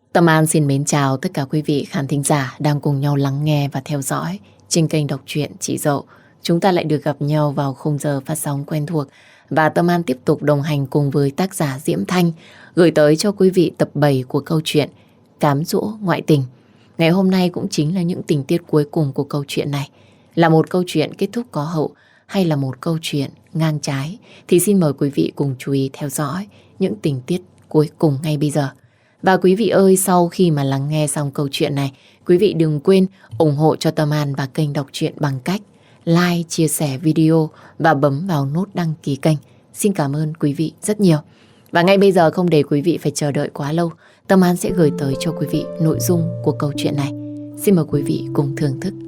Tâm An xin mến chào tất cả quý vị khán thính giả đang cùng nhau lắng nghe và theo dõi trên kênh đọc truyện Chị Dậu. Chúng ta lại được gặp nhau vào khung giờ phát sóng quen thuộc và Tâm An tiếp tục đồng hành cùng với tác giả Diễm Thanh gửi tới cho quý vị tập 7 của câu chuyện Cám dỗ ngoại tình. Ngày hôm nay cũng chính là những tình tiết cuối cùng của câu chuyện này. Là một câu chuyện kết thúc có hậu hay là một câu chuyện ngang trái thì xin mời quý vị cùng chú ý theo dõi những tình tiết cuối cùng ngay bây giờ. Và quý vị ơi, sau khi mà lắng nghe xong câu chuyện này, quý vị đừng quên ủng hộ cho Tâm An và kênh đọc truyện bằng cách like, chia sẻ video và bấm vào nút đăng ký kênh. Xin cảm ơn quý vị rất nhiều. Và ngay bây giờ không để quý vị phải chờ đợi quá lâu, Tâm An sẽ gửi tới cho quý vị nội dung của câu chuyện này. Xin mời quý vị cùng thưởng thức.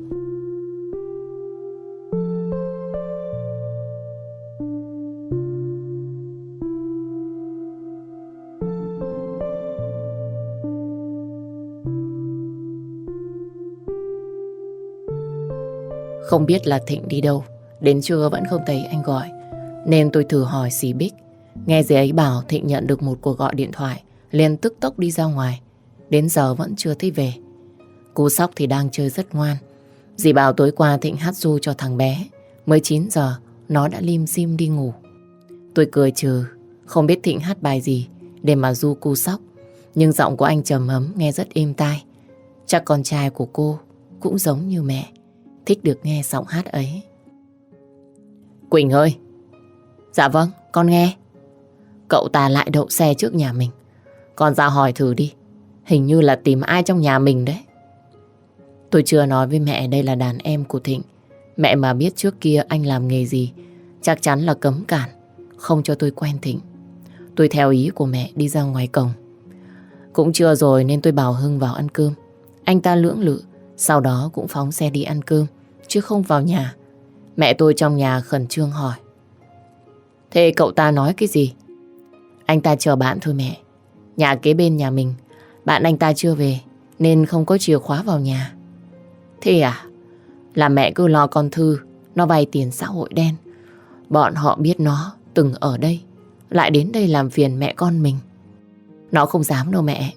Không biết là Thịnh đi đâu, đến trưa vẫn không thấy anh gọi, nên tôi thử hỏi dì Bích. Nghe dì ấy bảo Thịnh nhận được một cuộc gọi điện thoại, liền tức tốc đi ra ngoài. Đến giờ vẫn chưa thấy về. Cô Sóc thì đang chơi rất ngoan. Dì bảo tối qua Thịnh hát ru cho thằng bé, mới 9 giờ nó đã lim dim đi ngủ. Tôi cười trừ, không biết Thịnh hát bài gì để mà ru cô Sóc, nhưng giọng của anh trầm ấm nghe rất êm tai. Chắc con trai của cô cũng giống như mẹ, thích được nghe giọng hát ấy. Quỳnh ơi! Dạ vâng, con nghe. Cậu ta lại đậu xe trước nhà mình. Con ra hỏi thử đi, hình như là tìm ai trong nhà mình đấy. Tôi chưa nói với mẹ đây là đàn em của Thịnh. Mẹ mà biết trước kia anh làm nghề gì, chắc chắn là cấm cản, không cho tôi quen Thịnh. Tôi theo ý của mẹ đi ra ngoài cổng. Cũng trưa rồi nên tôi bảo Hưng vào ăn cơm. Anh ta lưỡng lự, sau đó cũng phóng xe đi ăn cơm, chứ không vào nhà. Mẹ tôi trong nhà khẩn trương hỏi: Thế cậu ta nói cái gì? Anh ta chờ bạn thôi mẹ. Nhà kế bên nhà mình, bạn anh ta chưa về nên không có chìa khóa vào nhà. Thế à? Là mẹ cứ lo con Thư nó vay tiền xã hội đen. Bọn họ biết nó từng ở đây, lại đến đây làm phiền mẹ con mình. Nó không dám đâu mẹ.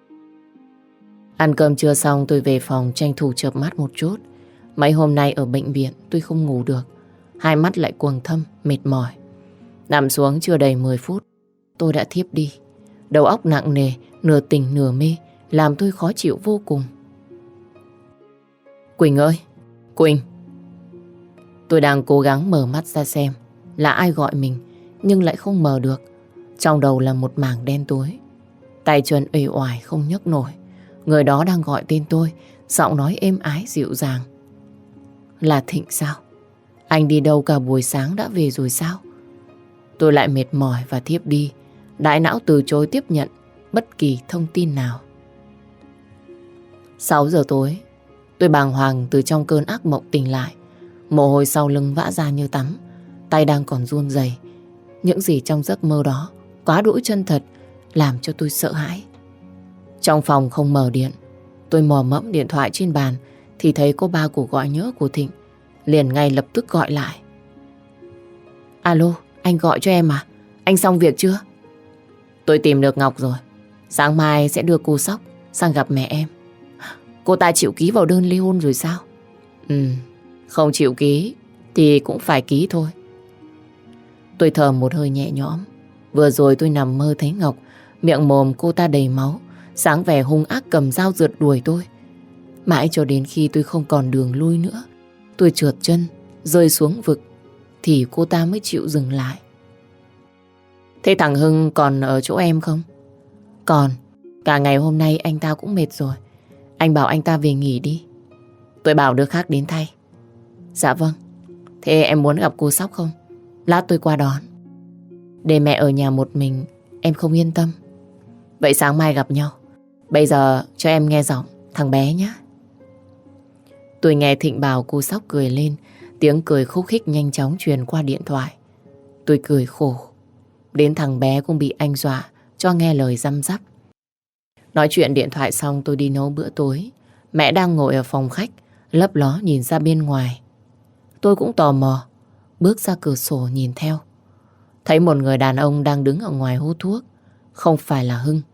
Ăn cơm trưa xong tôi về phòng tranh thủ chợp mắt một chút. Mấy hôm nay ở bệnh viện tôi không ngủ được, hai mắt lại quầng thâm, mệt mỏi. Nằm xuống chưa đầy 10 phút, tôi đã thiếp đi. Đầu óc nặng nề, nửa tỉnh nửa mê, làm tôi khó chịu vô cùng. Quỳnh ơi! Quỳnh! Tôi đang cố gắng mở mắt ra xem là ai gọi mình, nhưng lại không mở được. Trong đầu là một mảng đen tối. Tay chân uể oải không nhấc nổi. Người đó đang gọi tên tôi, giọng nói êm ái dịu dàng. Là Thịnh sao? Anh đi đâu cả buổi sáng đã về rồi sao? Tôi lại mệt mỏi và thiếp đi. Đại não từ chối tiếp nhận bất kỳ thông tin nào. 6 giờ tối, tôi bàng hoàng từ trong cơn ác mộng tỉnh lại. Mồ hôi sau lưng vã ra như tắm, tay đang còn run rẩy. Những gì trong giấc mơ đó quá đỗi chân thật, làm cho tôi sợ hãi. Trong phòng không mở điện, tôi mò mẫm điện thoại trên bàn thì thấy có 3 cuộc gọi nhỡ của Thịnh. Liền ngay lập tức gọi lại. Alo, anh gọi cho em à? Anh xong việc chưa? Tôi tìm được Ngọc rồi. Sáng mai sẽ đưa cô Sóc sang gặp mẹ em. Cô ta chịu ký vào đơn ly hôn rồi sao? Không chịu ký thì cũng phải ký thôi. Tôi thở một hơi nhẹ nhõm. Vừa rồi tôi nằm mơ thấy Ngọc, miệng mồm cô ta đầy máu, sáng vẻ hung ác cầm dao rượt đuổi tôi. Mãi cho đến khi tôi không còn đường lui nữa, tôi trượt chân, rơi xuống vực, thì cô ta mới chịu dừng lại. Thế thằng Hưng còn ở chỗ em không? Còn, cả ngày hôm nay anh ta cũng mệt rồi. Anh bảo anh ta về nghỉ đi. Tôi bảo đứa khác đến thay. Dạ vâng. Thế em muốn gặp cô Sóc không? Lát tôi qua đón. Để mẹ ở nhà một mình, em không yên tâm. Vậy sáng mai gặp nhau. Bây giờ cho em nghe giọng thằng bé nhé. Tôi nghe Thịnh bảo cô Sóc cười lên. Tiếng cười khúc khích nhanh chóng truyền qua điện thoại. Tôi cười khổ. Đến thằng bé cũng bị anh dọa cho nghe lời răm rắp. Nói chuyện điện thoại xong tôi đi nấu bữa tối. Mẹ đang ngồi ở phòng khách, lấp ló nhìn ra bên ngoài. Tôi cũng tò mò, bước ra cửa sổ nhìn theo. Thấy một người đàn ông đang đứng ở ngoài hút thuốc. Không phải là Hưng,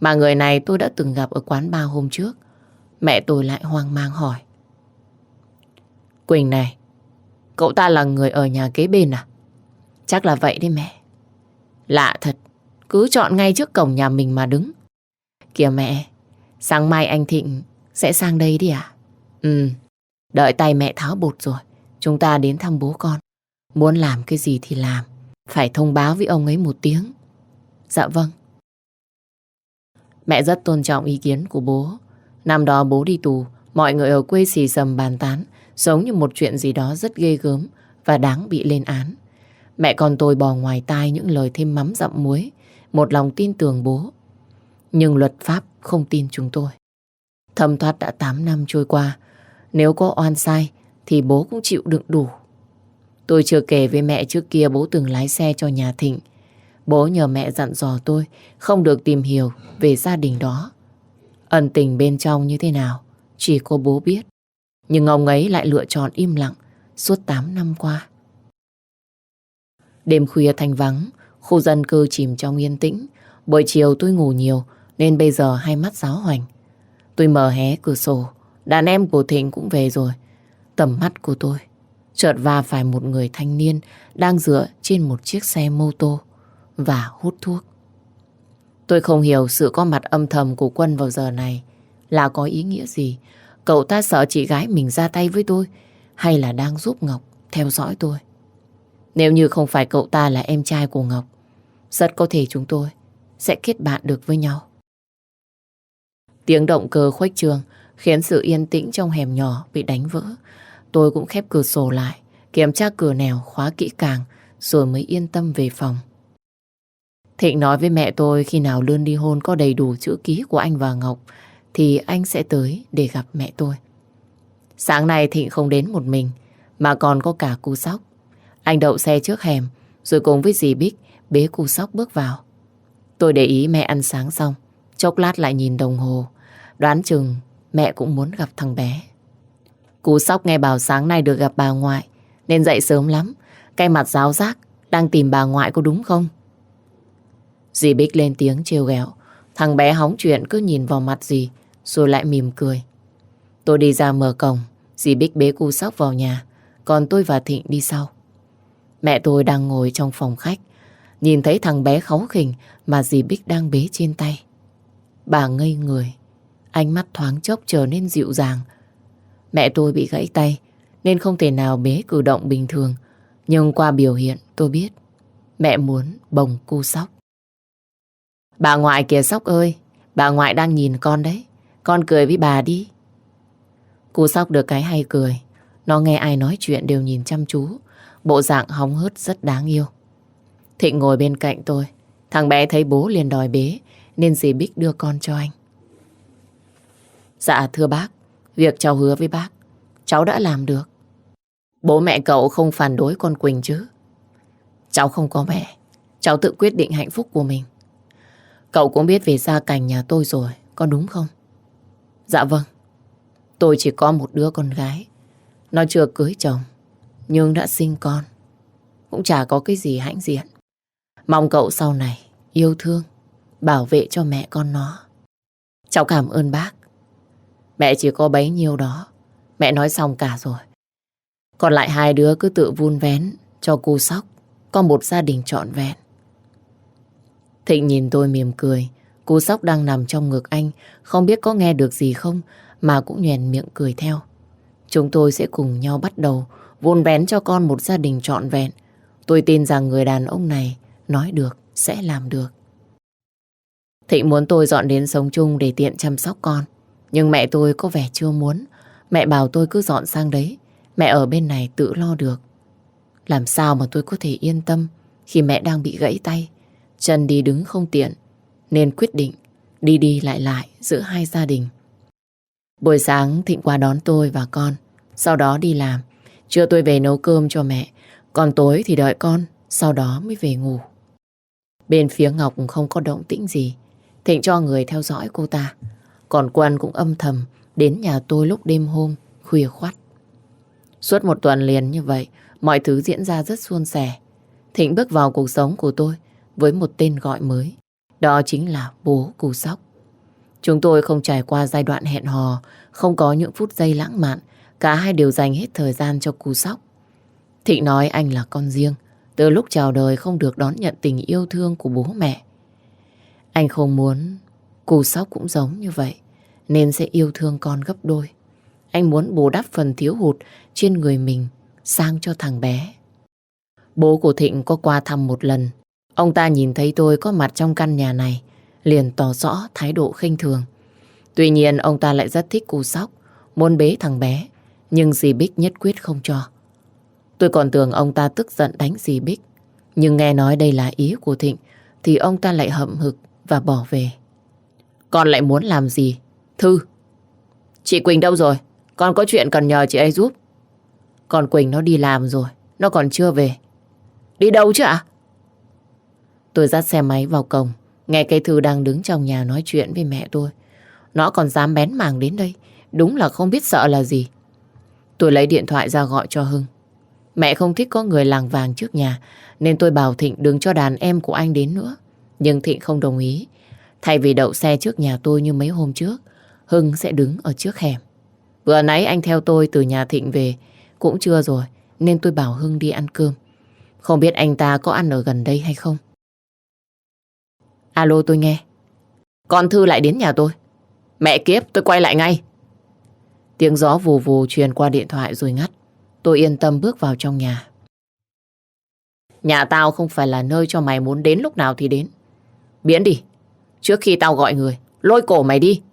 Mà người này tôi đã từng gặp ở quán bar hôm trước. Mẹ tôi lại hoang mang hỏi. Quỳnh này, cậu ta là người ở nhà kế bên à? Chắc là vậy đấy mẹ. Lạ thật, cứ chọn ngay trước cổng nhà mình mà đứng. Kìa mẹ, sáng mai anh Thịnh sẽ sang đây đi à? Ừ, đợi tay mẹ tháo bột rồi, chúng ta đến thăm bố con. Muốn làm cái gì thì làm, phải thông báo với ông ấy một tiếng. Dạ vâng. Mẹ rất tôn trọng ý kiến của bố. Năm đó bố đi tù, mọi người ở quê xì xầm bàn tán, giống như một chuyện gì đó rất ghê gớm và đáng bị lên án. Mẹ con tôi bỏ ngoài tai những lời thêm mắm dặm muối, một lòng tin tưởng bố. Nhưng luật pháp không tin chúng tôi. Thấm thoát đã 8 năm trôi qua, nếu có oan sai thì bố cũng chịu đựng đủ. Tôi chưa kể với mẹ trước kia bố từng lái xe cho nhà Thịnh. Bố nhờ mẹ dặn dò tôi không được tìm hiểu về gia đình đó. Ẩn tình bên trong như thế nào chỉ có bố biết. Nhưng ông ấy lại lựa chọn im lặng suốt 8 năm qua. Đêm khuya thanh vắng, khu dân cư chìm trong yên tĩnh. Buổi chiều tôi ngủ nhiều nên bây giờ hai mắt giáo hoành. Tôi mở hé cửa sổ, đàn em của Thịnh cũng về rồi. Tầm mắt của tôi chợt va phải một người thanh niên đang dựa trên một chiếc xe mô tô và hút thuốc. Tôi không hiểu sự có mặt âm thầm của Quân vào giờ này là có ý nghĩa gì. Cậu ta sợ chị gái mình ra tay với tôi hay là đang giúp Ngọc theo dõi tôi? Nếu như không phải cậu ta là em trai của Ngọc, rất có thể chúng tôi sẽ kết bạn được với nhau. Tiếng động cơ khuếch trương khiến sự yên tĩnh trong hẻm nhỏ bị đánh vỡ. Tôi cũng khép cửa sổ lại, kiểm tra cửa nẻo khóa kỹ càng rồi mới yên tâm về phòng. Thịnh nói với mẹ tôi khi nào đơn ly hôn có đầy đủ chữ ký của anh và Ngọc thì anh sẽ tới để gặp mẹ tôi. Sáng nay Thịnh không đến một mình mà còn có cả cu Sóc. Anh đậu xe trước hẻm rồi cùng với dì Bích bế cu Sóc bước vào. Tôi để ý mẹ ăn sáng xong, chốc lát lại nhìn đồng hồ, đoán chừng mẹ cũng muốn gặp thằng bé. Cu Sóc nghe bảo sáng nay được gặp bà ngoại nên dậy sớm lắm. Cái mặt ráo rác đang tìm bà ngoại có đúng không? Dì Bích lên tiếng trêu ghẹo. Thằng bé hóng chuyện cứ nhìn vào mặt dì rồi lại mỉm cười. Tôi đi ra mở cổng, dì Bích bế cu Sóc vào nhà, còn tôi và Thịnh đi sau. Mẹ tôi đang ngồi trong phòng khách, nhìn thấy thằng bé kháu khỉnh mà dì Bích đang bế trên tay. Bà ngây người, ánh mắt thoáng chốc trở nên dịu dàng. Mẹ tôi bị gãy tay nên không thể nào bế cử động bình thường. Nhưng qua biểu hiện tôi biết mẹ muốn bồng cu Sóc. Bà ngoại kìa Sóc ơi, bà ngoại đang nhìn con đấy, con cười với bà đi. Cu Sóc được cái hay cười, nó nghe ai nói chuyện đều nhìn chăm chú, bộ dạng hóng hớt rất đáng yêu. Thịnh ngồi bên cạnh tôi, thằng bé thấy bố liền đòi bế nên dì Bích đưa con cho anh. Dạ thưa bác, việc cháu hứa với bác, cháu đã làm được. Bố mẹ cậu không phản đối con Quỳnh chứ? Cháu không có mẹ, cháu tự quyết định hạnh phúc của mình. Cậu cũng biết về gia cảnh nhà tôi rồi, có đúng không? Dạ vâng, tôi chỉ có một đứa con gái. Nó chưa cưới chồng, nhưng đã sinh con. Cũng chả có cái gì hãnh diện. Mong cậu sau này yêu thương, bảo vệ cho mẹ con nó. Cháu cảm ơn bác. Mẹ chỉ có bấy nhiêu đó, mẹ nói xong cả rồi. Còn lại hai đứa cứ tự vun vén cho cu Sóc có một gia đình trọn vẹn. Thịnh nhìn tôi mỉm cười. Cu Sóc đang nằm trong ngực anh, không biết có nghe được gì không mà cũng nhoẻn miệng cười theo. Chúng tôi sẽ cùng nhau bắt đầu vun vén cho con một gia đình trọn vẹn. Tôi tin rằng người đàn ông này nói được sẽ làm được. Thịnh muốn tôi dọn đến sống chung để tiện chăm sóc con, nhưng mẹ tôi có vẻ chưa muốn. Mẹ bảo tôi cứ dọn sang đấy, mẹ ở bên này tự lo được. Làm sao mà tôi có thể yên tâm khi mẹ đang bị gãy tay, chân đi đứng không tiện, nên quyết định đi đi lại lại giữa hai gia đình. Buổi sáng Thịnh qua đón tôi và con, sau đó đi làm. Trưa tôi về nấu cơm cho mẹ, còn tối thì đợi con, sau đó mới về ngủ. Bên phía Ngọc không có động tĩnh gì. Thịnh cho người theo dõi cô ta. Còn Quân cũng âm thầm đến nhà tôi lúc đêm hôm khuya khoắt. Suốt một tuần liền như vậy, mọi thứ diễn ra rất suôn sẻ. Thịnh bước vào cuộc sống của tôi với một tên gọi mới. Đó chính là bố cu Sóc. Chúng tôi không trải qua giai đoạn hẹn hò, không có những phút giây lãng mạn. Cả hai đều dành hết thời gian cho cu sóc. Thịnh nói anh là con riêng, từ lúc chào đời không được đón nhận tình yêu thương của bố mẹ. Anh không muốn cu sóc cũng giống như vậy, nên sẽ yêu thương con gấp đôi. Anh muốn bù đắp phần thiếu hụt trên người mình sang cho thằng bé. Bố của Thịnh có qua thăm một lần. Ông ta nhìn thấy tôi có mặt trong căn nhà này, liền tỏ rõ thái độ khinh thường. Tuy nhiên ông ta lại rất thích cu sóc, muốn bế thằng bé, nhưng dì Bích nhất quyết không cho. Tôi còn tưởng ông ta tức giận đánh dì Bích, nhưng nghe nói đây là ý của Thịnh thì ông ta lại hậm hực và bỏ về. Con lại muốn làm gì? Thư, chị Quỳnh đâu rồi? Con có chuyện cần nhờ chị ấy giúp. Con Quỳnh nó đi làm rồi, nó còn chưa về. Đi đâu chứ ạ? Tôi dắt xe máy vào cổng, nghe cái Thư đang đứng trong nhà nói chuyện với mẹ tôi. Nó còn dám bén mảng đến đây, đúng là không biết sợ là gì. Tôi lấy điện thoại ra gọi cho Hưng. Mẹ không thích có người làng vàng trước nhà, nên tôi bảo Thịnh đừng cho đàn em của anh đến nữa. Nhưng Thịnh không đồng ý. Thay vì đậu xe trước nhà tôi như mấy hôm trước, Hưng sẽ đứng ở trước hẻm. Vừa nãy anh theo tôi từ nhà Thịnh về, cũng trưa rồi, nên tôi bảo Hưng đi ăn cơm. Không biết anh ta có ăn ở gần đây hay không. Alo, tôi nghe. Con Thư lại đến nhà tôi. Mẹ kiếp, tôi quay lại ngay. Tiếng gió vù vù truyền qua điện thoại rồi ngắt. Tôi yên tâm bước vào trong nhà. Nhà tao không phải là nơi cho mày muốn đến lúc nào thì đến. Biến đi. Trước khi tao gọi người, lôi cổ mày đi.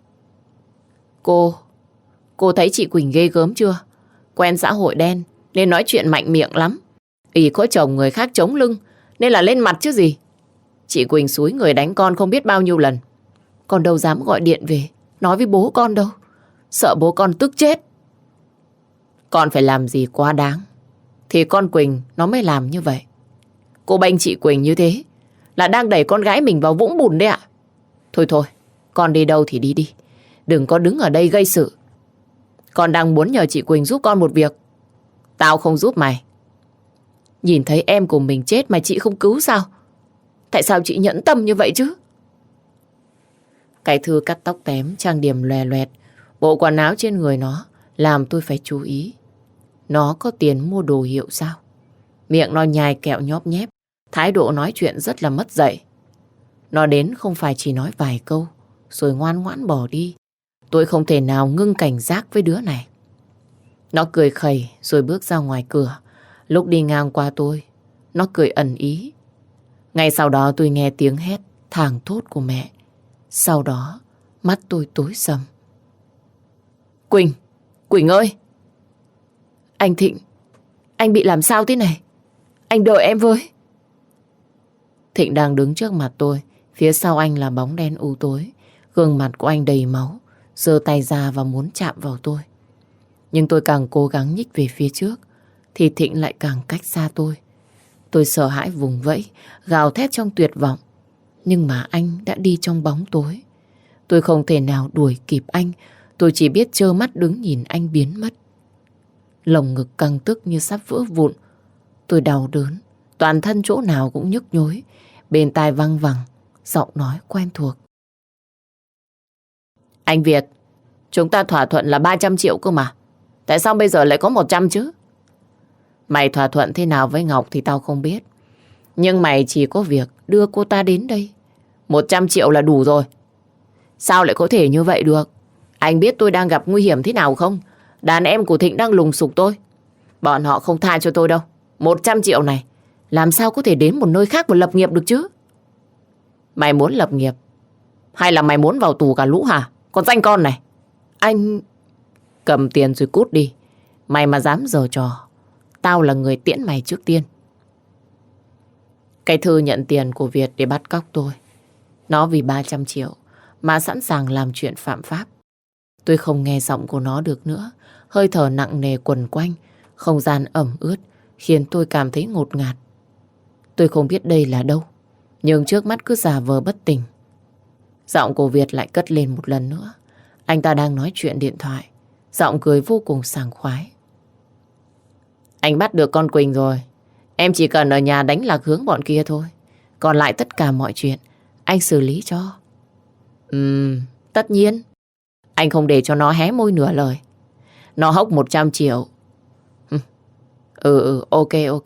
Cô thấy chị Quỳnh ghê gớm chưa? Quen xã hội đen nên nói chuyện mạnh miệng lắm. Ý có chồng người khác chống lưng nên là lên mặt chứ gì. Chị Quỳnh xúi người đánh con không biết bao nhiêu lần. Con đâu dám gọi điện về nói với bố con đâu. Sợ bố con tức chết. Con phải làm gì quá đáng thì con Quỳnh nó mới làm như vậy. Cô bênh chị Quỳnh như thế là đang đẩy con gái mình vào vũng bùn đấy ạ. Thôi, con đi đâu thì đi đi. Đừng có đứng ở đây gây sự. Con đang muốn nhờ chị Quỳnh giúp con một việc. Tao không giúp mày. Nhìn thấy em của mình chết mà chị không cứu sao? Tại sao chị nhẫn tâm như vậy chứ? Cái Thư cắt tóc tém, trang điểm lòe loẹt. Bộ quần áo trên người nó làm tôi phải chú ý. Nó có tiền mua đồ hiệu sao? Miệng nó nhai kẹo nhóp nhép, thái độ nói chuyện rất là mất dạy. Nó đến không phải chỉ nói vài câu rồi ngoan ngoãn bỏ đi. Tôi không thể nào ngưng cảnh giác với đứa này. Nó cười khẩy rồi bước ra ngoài cửa. Lúc đi ngang qua tôi, nó cười ẩn ý. Ngay sau đó tôi nghe tiếng hét thảng thốt của mẹ. Sau đó mắt tôi tối sầm. Quỳnh ơi! Anh Thịnh, anh bị làm sao thế này? Anh đợi em với. Thịnh đang đứng trước mặt tôi. Phía sau anh là bóng đen u tối. Gương mặt của anh đầy máu, giơ tay ra và muốn chạm vào tôi. Nhưng tôi càng cố gắng nhích về phía trước thì Thịnh lại càng cách xa tôi. Tôi sợ hãi vùng vẫy, gào thét trong tuyệt vọng. Nhưng mà anh đã đi trong bóng tối. Tôi không thể nào đuổi kịp anh. Tôi chỉ biết trơ mắt đứng nhìn anh biến mất. Lồng ngực căng tức như sắp vỡ vụn. Tôi đau đớn, toàn thân chỗ nào cũng nhức nhối. Bên tai văng vẳng giọng nói quen thuộc. Anh Việt, chúng ta thỏa thuận là 300 triệu cơ mà. Tại sao bây giờ lại có 100 chứ? Mày thỏa thuận thế nào với Ngọc thì tao không biết. Nhưng mày chỉ có việc đưa cô ta đến đây. 100 triệu là đủ rồi. Sao lại có thể như vậy được? Anh biết tôi đang gặp nguy hiểm thế nào không? Đàn em của Thịnh đang lùng sục tôi. Bọn họ không tha cho tôi đâu. 100 triệu này làm sao có thể đến một nơi khác và lập nghiệp được chứ? Mày muốn lập nghiệp hay là mày muốn vào tù cả lũ hả? Con danh con này. Anh... Cầm tiền rồi cút đi. Mày mà dám giở trò, tao là người tiễn mày trước tiên. Cái Thư nhận tiền của Việt để bắt cóc tôi. Nó vì 300 triệu mà sẵn sàng làm chuyện phạm pháp. Tôi không nghe giọng của nó được nữa. Hơi thở nặng nề quần quanh, không gian ẩm ướt khiến tôi cảm thấy ngột ngạt. Tôi không biết đây là đâu, nhưng trước mắt cứ giả vờ bất tỉnh. Giọng của Việt lại cất lên một lần nữa. Anh ta đang nói chuyện điện thoại, giọng cười vô cùng sảng khoái. Anh bắt được con Quỳnh rồi. Em chỉ cần ở nhà đánh lạc hướng bọn kia thôi. Còn lại tất cả mọi chuyện anh xử lý cho. Tất nhiên, anh không để cho nó hé môi nửa lời. Nó hốc 100 triệu. Ok, ok.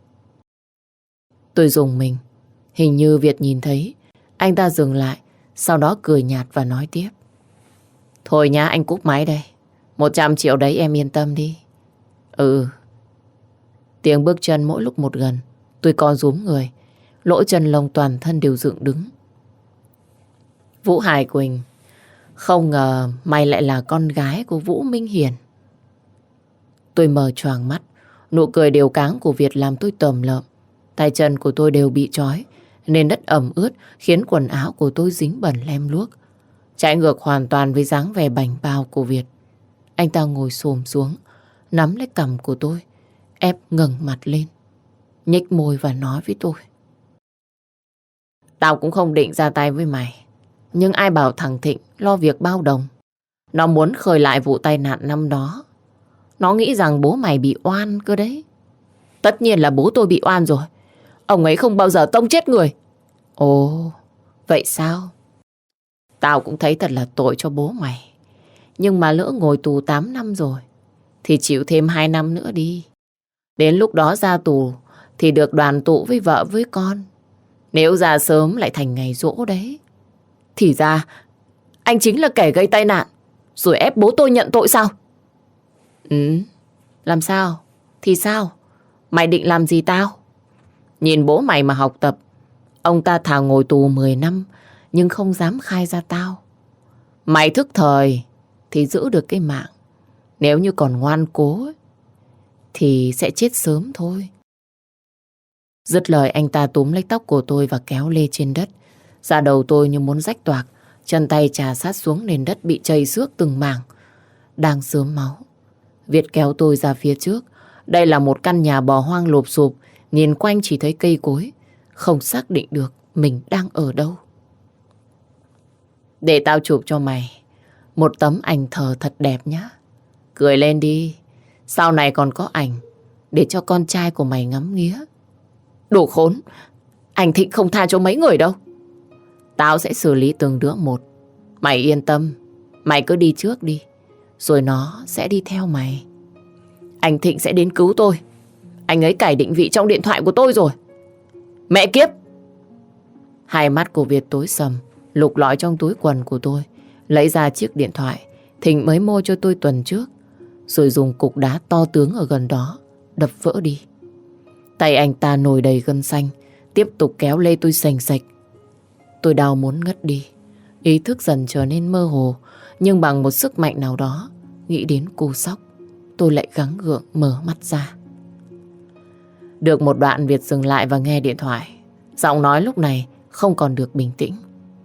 Tôi rùng mình. Hình như Việt nhìn thấy. Anh ta dừng lại, sau đó cười nhạt và nói tiếp. Thôi nhá, anh cúp máy đây. 100 triệu đấy em yên tâm đi. Tiếng bước chân mỗi lúc một gần. Tôi co rúm người. Lỗ chân lông toàn thân đều dựng đứng. Vũ Hải Quỳnh, không ngờ mày lại là con gái của Vũ Minh Hiển. Tôi mở choàng mắt. Nụ cười đều cáng của Việt làm tôi tởm lợm. Tay chân của tôi đều bị trói, nên đất ẩm ướt khiến quần áo của tôi dính bẩn lem luốc. Trái ngược hoàn toàn với dáng vẻ bảnh bao của Việt. Anh ta ngồi xổm xuống, nắm lấy cằm của tôi, ép ngẩng mặt lên, nhếch môi và nói với tôi. Tao cũng không định ra tay với mày, nhưng ai bảo thằng Thịnh lo việc bao đồng. Nó muốn khơi lại vụ tai nạn năm đó. Nó nghĩ rằng bố mày bị oan cơ đấy. Tất nhiên là bố tôi bị oan rồi. Ông ấy không bao giờ tông chết người. Ồ, vậy sao? Tao cũng thấy thật là tội cho bố mày. Nhưng mà lỡ ngồi tù 8 năm rồi thì chịu thêm 2 năm nữa đi. Đến lúc đó ra tù thì được đoàn tụ với vợ với con. Nếu ra sớm lại thành ngày giỗ đấy. Thì ra anh chính là kẻ gây tai nạn rồi ép bố tôi nhận tội sao? Làm sao? Thì sao? Mày định làm gì tao? Nhìn bố mày mà học tập. Ông ta thà ngồi tù 10 năm nhưng không dám khai ra tao. Mày thức thời thì giữ được cái mạng. Nếu như còn ngoan cố thì sẽ chết sớm thôi. Dứt lời anh ta túm lấy tóc của tôi và kéo lê trên đất. Da đầu tôi như muốn rách toạc. Chân tay chà sát xuống nền đất bị chảy xước từng mảng. Đang xớm máu. Việt kéo tôi ra phía trước. Đây là một căn nhà bò hoang lụp xụp. Nhìn quanh chỉ thấy cây cối. Không xác định được mình đang ở đâu. Để tao chụp cho mày một tấm ảnh thờ thật đẹp nhá. Cười lên đi. Sau này còn có ảnh để cho con trai của mày ngắm nghía. Đồ khốn. Anh Thịnh không tha cho mấy người đâu. Tao sẽ xử lý từng đứa một. Mày yên tâm. Mày cứ đi trước đi. Rồi nó sẽ đi theo mày. Anh Thịnh sẽ đến cứu tôi. Anh ấy cài định vị trong điện thoại của tôi rồi. Mẹ kiếp. Hai mắt của Việt tối sầm. Lục lọi trong túi quần của tôi, lấy ra chiếc điện thoại Thịnh mới mua cho tôi tuần trước, rồi dùng cục đá to tướng ở gần đó đập vỡ đi. Tay anh ta nổi đầy gân xanh, tiếp tục kéo lê tôi sành sạch. Tôi đau muốn ngất đi. Ý thức dần trở nên mơ hồ, nhưng bằng một sức mạnh nào đó, nghĩ đến cô sóc, tôi lại gắng gượng mở mắt ra. Được một đoạn Việt dừng lại và nghe điện thoại. Giọng nói lúc này không còn được bình tĩnh.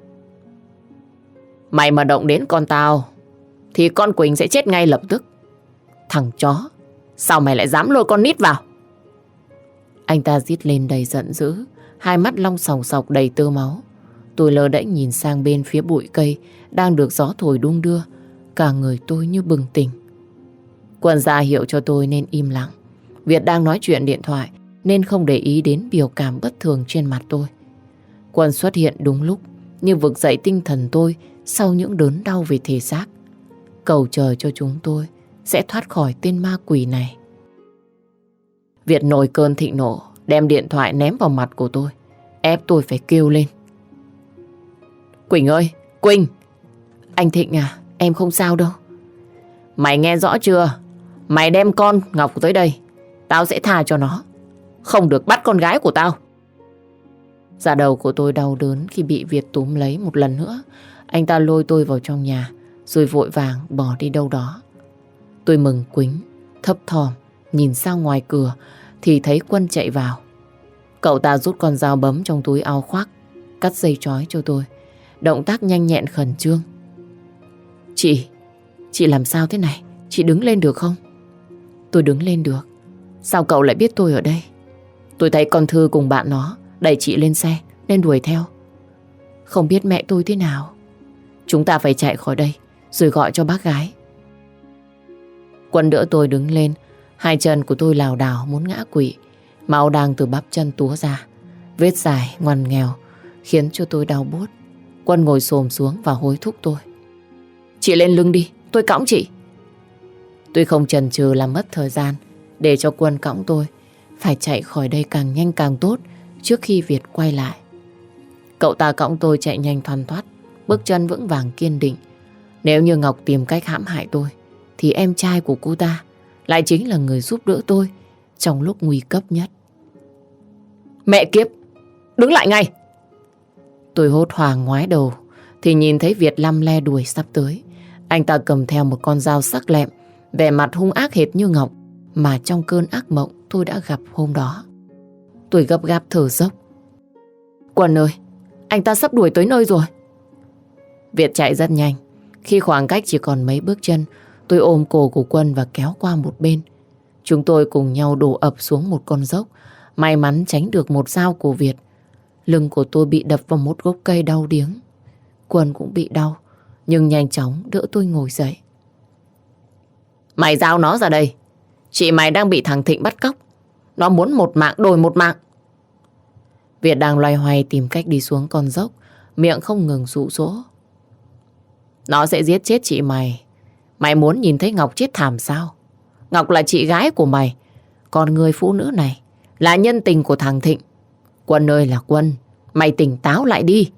Mày mà động đến con tao thì con Quỳnh sẽ chết ngay lập tức. Thằng chó, sao mày lại dám lôi con nít vào? Anh ta rít lên đầy giận dữ, hai mắt long sòng sọc đầy tơ máu. Tôi lơ đễnh nhìn sang bên phía bụi cây đang được gió thổi đung đưa. Cả người tôi như bừng tỉnh. Quân ra hiệu cho tôi nên im lặng. Việt đang nói chuyện điện thoại nên không để ý đến biểu cảm bất thường trên mặt tôi. Quân xuất hiện đúng lúc, như vực dậy tinh thần tôi sau những đớn đau về thể xác. Cầu trời cho chúng tôi sẽ thoát khỏi tên ma quỷ này. Việt nổi cơn thịnh nộ, đem điện thoại ném vào mặt của tôi, ép tôi phải kêu lên. Quỳnh ơi, Quỳnh! Anh Thịnh à, em không sao đâu. Mày nghe rõ chưa? Mày đem con Ngọc tới đây, tao sẽ tha cho nó. Không được bắt con gái của tao. Dạ đầu của tôi đau đớn khi bị Việt túm lấy một lần nữa. Anh ta lôi tôi vào trong nhà, rồi vội vàng bỏ đi đâu đó. Tôi mừng quính, thấp thỏm, nhìn sang ngoài cửa thì thấy Quân chạy vào. Cậu ta rút con dao bấm trong túi áo khoác, cắt dây trói cho tôi. Động tác nhanh nhẹn khẩn trương. Chị làm sao thế này? Chị đứng lên được không? Tôi đứng lên được. Sao cậu lại biết tôi ở đây? Tôi thấy con Thư cùng bạn nó đẩy chị lên xe nên đuổi theo. Không biết mẹ tôi thế nào. Chúng ta phải chạy khỏi đây rồi gọi cho bác gái. Quân đỡ tôi đứng lên. Hai chân của tôi lảo đảo muốn ngã quỵ. Máu đang từ bắp chân túa ra. Vết dài ngoằn nghèo khiến cho tôi đau buốt. Quân ngồi xổm xuống và hối thúc tôi. Chị lên lưng đi, tôi cõng chị. Tôi không chần chừ làm mất thời gian để cho Quân cõng tôi. Phải chạy khỏi đây càng nhanh càng tốt trước khi Việt quay lại. Cậu ta cõng tôi chạy nhanh thoăn thoắt, bước chân vững vàng kiên định. Nếu như Ngọc tìm cách hãm hại tôi thì em trai của cô ta lại chính là người giúp đỡ tôi trong lúc nguy cấp nhất. Mẹ kiếp, đứng lại ngay! Tôi hốt hoảng ngoái đầu thì nhìn thấy Việt lăm le đuổi sắp tới. Anh ta cầm theo một con dao sắc lẹm, vẻ mặt hung ác hệt như Ngọc mà trong cơn ác mộng tôi đã gặp hôm đó. Tôi gấp gáp thở dốc. Quân ơi, anh ta sắp đuổi tới nơi rồi. Việt chạy rất nhanh. Khi khoảng cách chỉ còn mấy bước chân, tôi ôm cổ của Quân và kéo qua một bên. Chúng tôi cùng nhau đổ ập xuống một con dốc. May mắn tránh được một dao của Việt. Lưng của tôi bị đập vào một gốc cây đau điếng. Quân cũng bị đau, nhưng nhanh chóng đỡ tôi ngồi dậy. Mày giao nó ra đây. Chị mày đang bị thằng Thịnh bắt cóc. Nó muốn một mạng đổi một mạng. Việt đang loay hoay tìm cách đi xuống con dốc, miệng không ngừng dụ dỗ. Nó sẽ giết chết chị mày. Mày muốn nhìn thấy Ngọc chết thảm sao? Ngọc là chị gái của mày. Còn người phụ nữ này là nhân tình của thằng Thịnh. Quân ơi là Quân, mày tỉnh táo lại đi.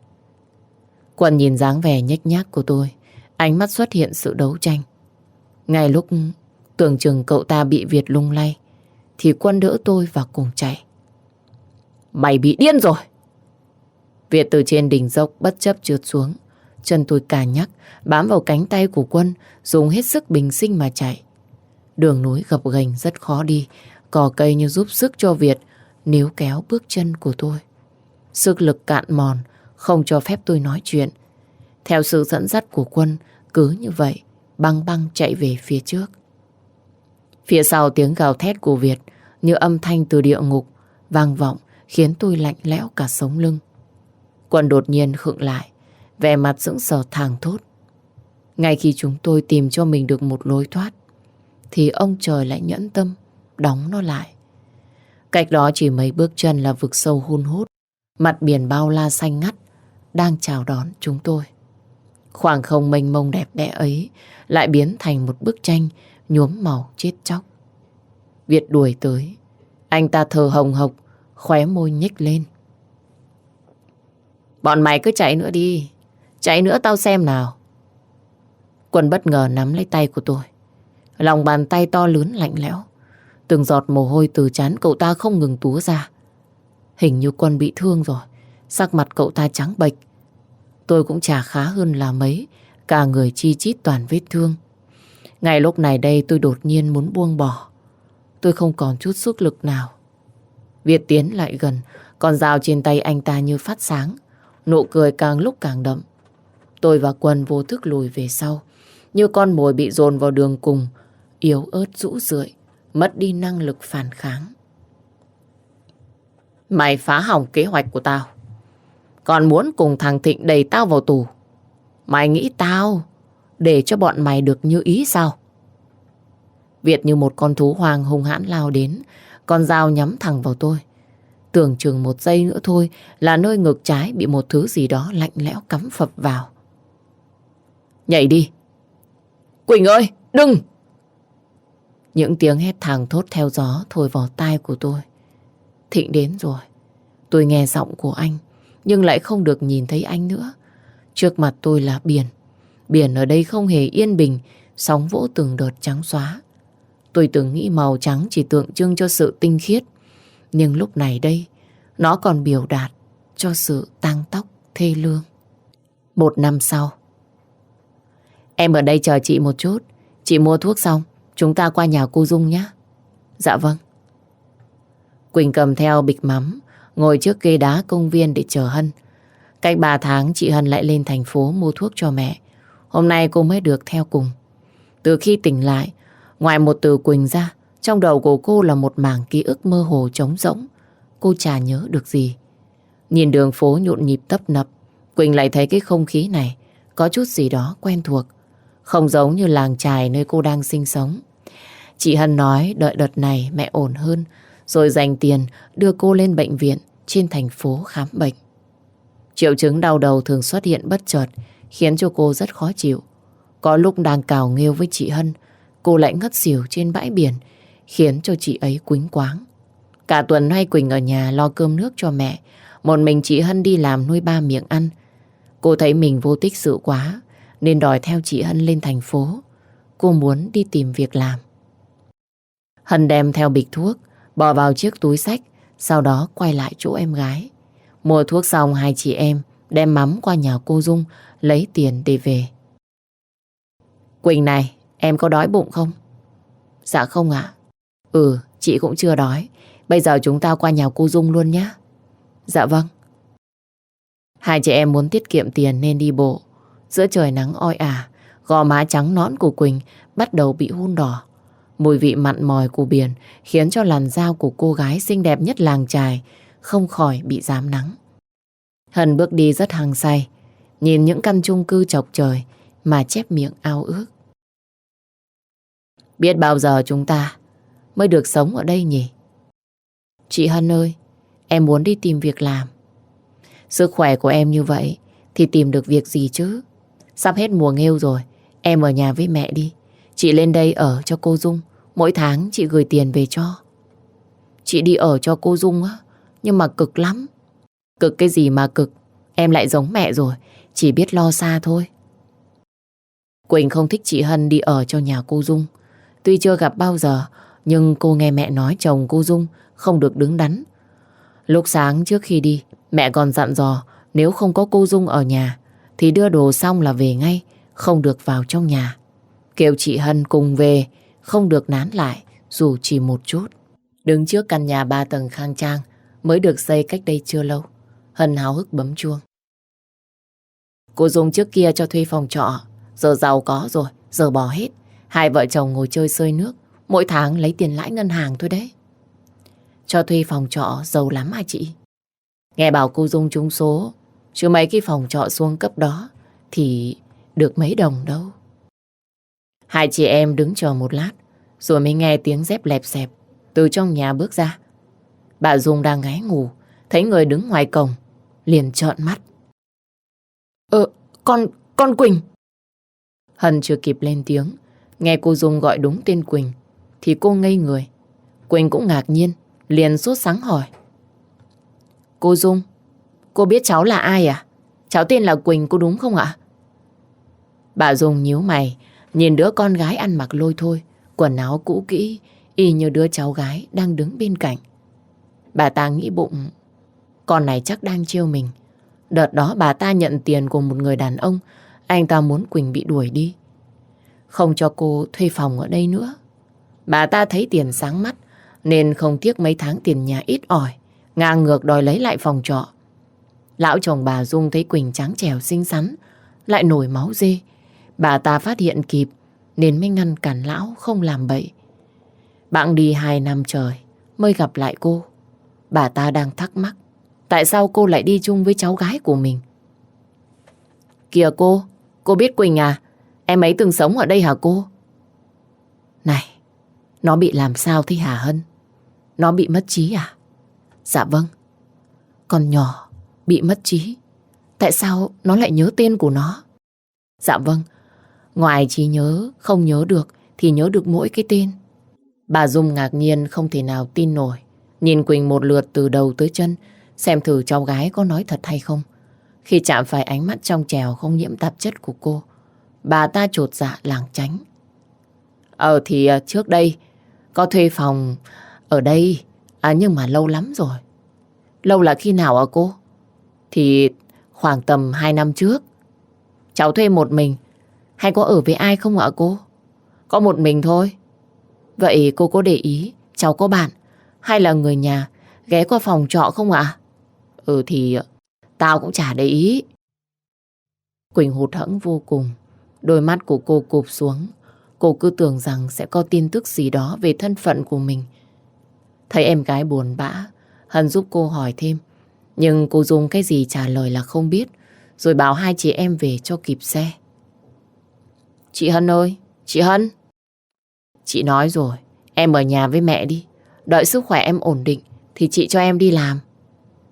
Quân nhìn dáng vẻ nhếch nhác của tôi, ánh mắt xuất hiện sự đấu tranh. Ngay lúc tưởng chừng cậu ta bị Việt lung lay thì Quân đỡ tôi và cùng chạy. Mày bị điên rồi! Việt từ trên đỉnh dốc bất chấp trượt xuống. Chân tôi cà nhắc bám vào cánh tay của Quân, dùng hết sức bình sinh mà chạy. Đường núi gập ghềnh rất khó đi, cỏ cây như giúp sức cho Việt níu kéo bước chân của tôi. Sức lực cạn mòn, không cho phép tôi nói chuyện. Theo sự dẫn dắt của Quân, cứ như vậy, băng băng chạy về phía trước. Phía sau tiếng gào thét của Việt như âm thanh từ địa ngục vang vọng khiến tôi lạnh lẽo cả sống lưng. Quân đột nhiên khựng lại, vẻ mặt sững sờ thảng thốt. Ngay khi chúng tôi tìm cho mình được một lối thoát thì ông trời lại nhẫn tâm đóng nó lại. Cách đó chỉ mấy bước chân là vực sâu hun hút, mặt biển bao la xanh ngắt đang chào đón chúng tôi. Khoảng không mênh mông đẹp đẽ ấy lại biến thành một bức tranh nhuốm màu chết chóc. Việt đuổi tới, anh ta thở hồng hộc, khóe môi nhếch lên. Bọn mày cứ chạy nữa đi, chạy nữa tao xem nào. Quân bất ngờ nắm lấy tay của tôi. Lòng bàn tay to lớn lạnh lẽo. Từng giọt mồ hôi từ trán cậu ta không ngừng túa ra. Hình như Quân bị thương rồi. Sắc mặt cậu ta trắng bệch. Tôi cũng chả khá hơn là mấy. Cả người chi chít toàn vết thương. Ngay lúc này đây tôi đột nhiên muốn buông bỏ. Tôi không còn chút sức lực nào. Việt tiến lại gần. Con dao trên tay anh ta như phát sáng. Nụ cười càng lúc càng đậm. Tôi và Quân vô thức lùi về sau. Như con mồi bị dồn vào đường cùng, yếu ớt rũ rượi, mất đi năng lực phản kháng. Mày phá hỏng kế hoạch của tao. Còn muốn cùng thằng Thịnh đẩy tao vào tù. Mày nghĩ tao để cho bọn mày được như ý sao? Việt như một con thú hoang hung hãn lao đến, con dao nhắm thẳng vào tôi. Tưởng chừng một giây nữa thôi là nơi ngực trái bị một thứ gì đó lạnh lẽo cắm phập vào. Nhảy đi! Quỳnh ơi, đừng! Những tiếng hét thảng thốt theo gió thổi vào tai của tôi. Thịnh đến rồi. Tôi nghe giọng của anh, nhưng lại không được nhìn thấy anh nữa. Trước mặt tôi là biển. Biển ở đây không hề yên bình, sóng vỗ từng đợt trắng xóa. Tôi từng nghĩ màu trắng chỉ tượng trưng cho sự tinh khiết. Nhưng lúc này đây, nó còn biểu đạt cho sự tang tóc thê lương. 1 năm sau. Em ở đây chờ chị một chút. Chị mua thuốc xong, chúng ta qua nhà cô Dung nhé. Dạ vâng. Quỳnh cầm theo bịch mắm, ngồi trước ghế đá công viên để chờ Hân. Cách 3 tháng chị Hân lại lên thành phố mua thuốc cho mẹ. Hôm nay cô mới được theo cùng. Từ khi tỉnh lại, ngoài một từ Quỳnh ra, trong đầu của cô là một mảng ký ức mơ hồ trống rỗng. Cô chả nhớ được gì. Nhìn đường phố nhộn nhịp tấp nập, Quỳnh lại thấy cái không khí này có chút gì đó quen thuộc. Không giống như làng chài nơi cô đang sinh sống. Chị Hân nói đợi đợt này mẹ ổn hơn, rồi dành tiền đưa cô lên bệnh viện trên thành phố khám bệnh. Triệu chứng đau đầu thường xuất hiện bất chợt, khiến cho cô rất khó chịu. Có lúc đang cào nghêu với chị Hân, cô lại ngất xỉu trên bãi biển, khiến cho chị ấy quýnh quáng. Cả tuần nay Quỳnh ở nhà lo cơm nước cho mẹ, một mình chị Hân đi làm nuôi ba miệng ăn. Cô thấy mình vô tích sự quá, nên đòi theo chị Hân lên thành phố. Cô muốn đi tìm việc làm. Hân đem theo bịch thuốc, bỏ vào chiếc túi xách, sau đó quay lại chỗ em gái. Mua thuốc xong, hai chị em đem mắm qua nhà cô Dung, lấy tiền để về. Quỳnh này, em có đói bụng không? Dạ không ạ. Chị cũng chưa đói. Bây giờ chúng ta qua nhà cô Dung luôn nhé. Dạ vâng. Hai chị em muốn tiết kiệm tiền nên đi bộ. Giữa trời nắng oi ả, gò má trắng nõn của Quỳnh bắt đầu bị hun đỏ. Mùi vị mặn mòi của biển khiến cho làn da của cô gái xinh đẹp nhất làng chài không khỏi bị rám nắng. Hân bước đi rất hăng say, nhìn những căn chung cư chọc trời mà chép miệng ao ước. Biết bao giờ chúng ta mới được sống ở đây nhỉ? Chị Hân ơi, em muốn đi tìm việc làm. Sức khỏe của em như vậy thì tìm được việc gì chứ? Sắp hết mùa nghêu rồi, em ở nhà với mẹ đi. Chị lên đây ở cho cô Dung, mỗi tháng chị gửi tiền về cho. Chị đi ở cho cô Dung á, nhưng mà cực lắm. Cực cái gì mà cực, em lại giống mẹ rồi, chỉ biết lo xa thôi. Quỳnh không thích chị Hân đi ở cho nhà cô Dung. Tuy chưa gặp bao giờ, nhưng cô nghe mẹ nói chồng cô Dung không được đứng đắn. Lúc sáng trước khi đi, mẹ còn dặn dò nếu không có cô Dung ở nhà thì đưa đồ xong là về ngay, không được vào trong nhà. Kêu chị Hân cùng về, không được nán lại dù chỉ một chút. Đứng trước căn nhà 3 tầng khang trang mới được xây cách đây chưa lâu, Hân háo hức bấm chuông. Cô Dung trước kia cho thuê phòng trọ, giờ giàu có rồi, giờ bỏ hết. Hai vợ chồng ngồi chơi xơi nước, mỗi tháng lấy tiền lãi ngân hàng thôi đấy. Cho thuê phòng trọ giàu lắm hả chị? Nghe bảo cô Dung trúng số, chứ mấy cái phòng trọ xuống cấp đó thì được mấy đồng đâu. Hai chị em đứng chờ một lát, rồi mới nghe tiếng dép lẹp xẹp từ trong nhà bước ra. Bà Dung đang ngáy ngủ, thấy người đứng ngoài cổng, liền trợn mắt. Con Quỳnh. Hân chưa kịp lên tiếng, nghe cô Dung gọi đúng tên Quỳnh, thì cô ngây người. Quỳnh cũng ngạc nhiên, liền sốt sắng hỏi. Cô Dung, cô biết cháu là ai à? Cháu tên là Quỳnh, có đúng không ạ? Bà Dung nhíu mày, nhìn đứa con gái ăn mặc lôi thôi, quần áo cũ kỹ, y như đứa cháu gái đang đứng bên cạnh. Bà ta nghĩ bụng, con này chắc đang trêu mình. Đợt đó bà ta nhận tiền của một người đàn ông, anh ta muốn Quỳnh bị đuổi đi, không cho cô thuê phòng ở đây nữa. Bà ta thấy tiền sáng mắt, nên không tiếc mấy tháng tiền nhà ít ỏi, ngang ngược đòi lấy lại phòng trọ. Lão chồng bà Dung thấy Quỳnh trắng trẻo xinh xắn, lại nổi máu dê. Bà ta phát hiện kịp, nên mới ngăn cản lão không làm bậy. Bẵng đi 2 năm trời mới gặp lại cô. Bà ta đang thắc mắc, tại sao cô lại đi chung với cháu gái của mình? Kìa cô biết Quỳnh à? Em ấy từng sống ở đây hả cô? Này, nó bị làm sao thế hả Hân? Nó bị mất trí à? Dạ vâng, con nhỏ bị mất trí. Tại sao nó lại nhớ tên của nó? Dạ vâng, ngoài trí nhớ không nhớ được thì nhớ được mỗi cái tên. Bà Dung ngạc nhiên không thể nào tin nổi, nhìn Quỳnh một lượt từ đầu tới chân, xem thử cháu gái có nói thật hay không. Khi chạm phải ánh mắt trong trẻo không nhiễm tạp chất của cô, bà ta chột dạ lảng tránh. Thì trước đây có thuê phòng ở đây, nhưng mà lâu lắm rồi. Lâu là khi nào ạ cô? Thì khoảng tầm 2 năm trước. Cháu thuê một mình, hay có ở với ai không ạ cô? Có một mình thôi. Vậy cô có để ý cháu có bạn hay là người nhà ghé qua phòng trọ không ạ? Thì tao cũng chả để ý. Quỳnh hụt hẫng vô cùng, đôi mắt của cô cụp xuống. Cô cứ tưởng rằng sẽ có tin tức gì đó về thân phận của mình. Thấy em gái buồn bã, Hân giúp cô hỏi thêm, nhưng cô Dung cái gì trả lời là không biết, rồi bảo hai chị em về cho kịp xe. Chị Hân ơi, chị Hân. Chị nói rồi, em ở nhà với mẹ đi, đợi sức khỏe em ổn định thì chị cho em đi làm.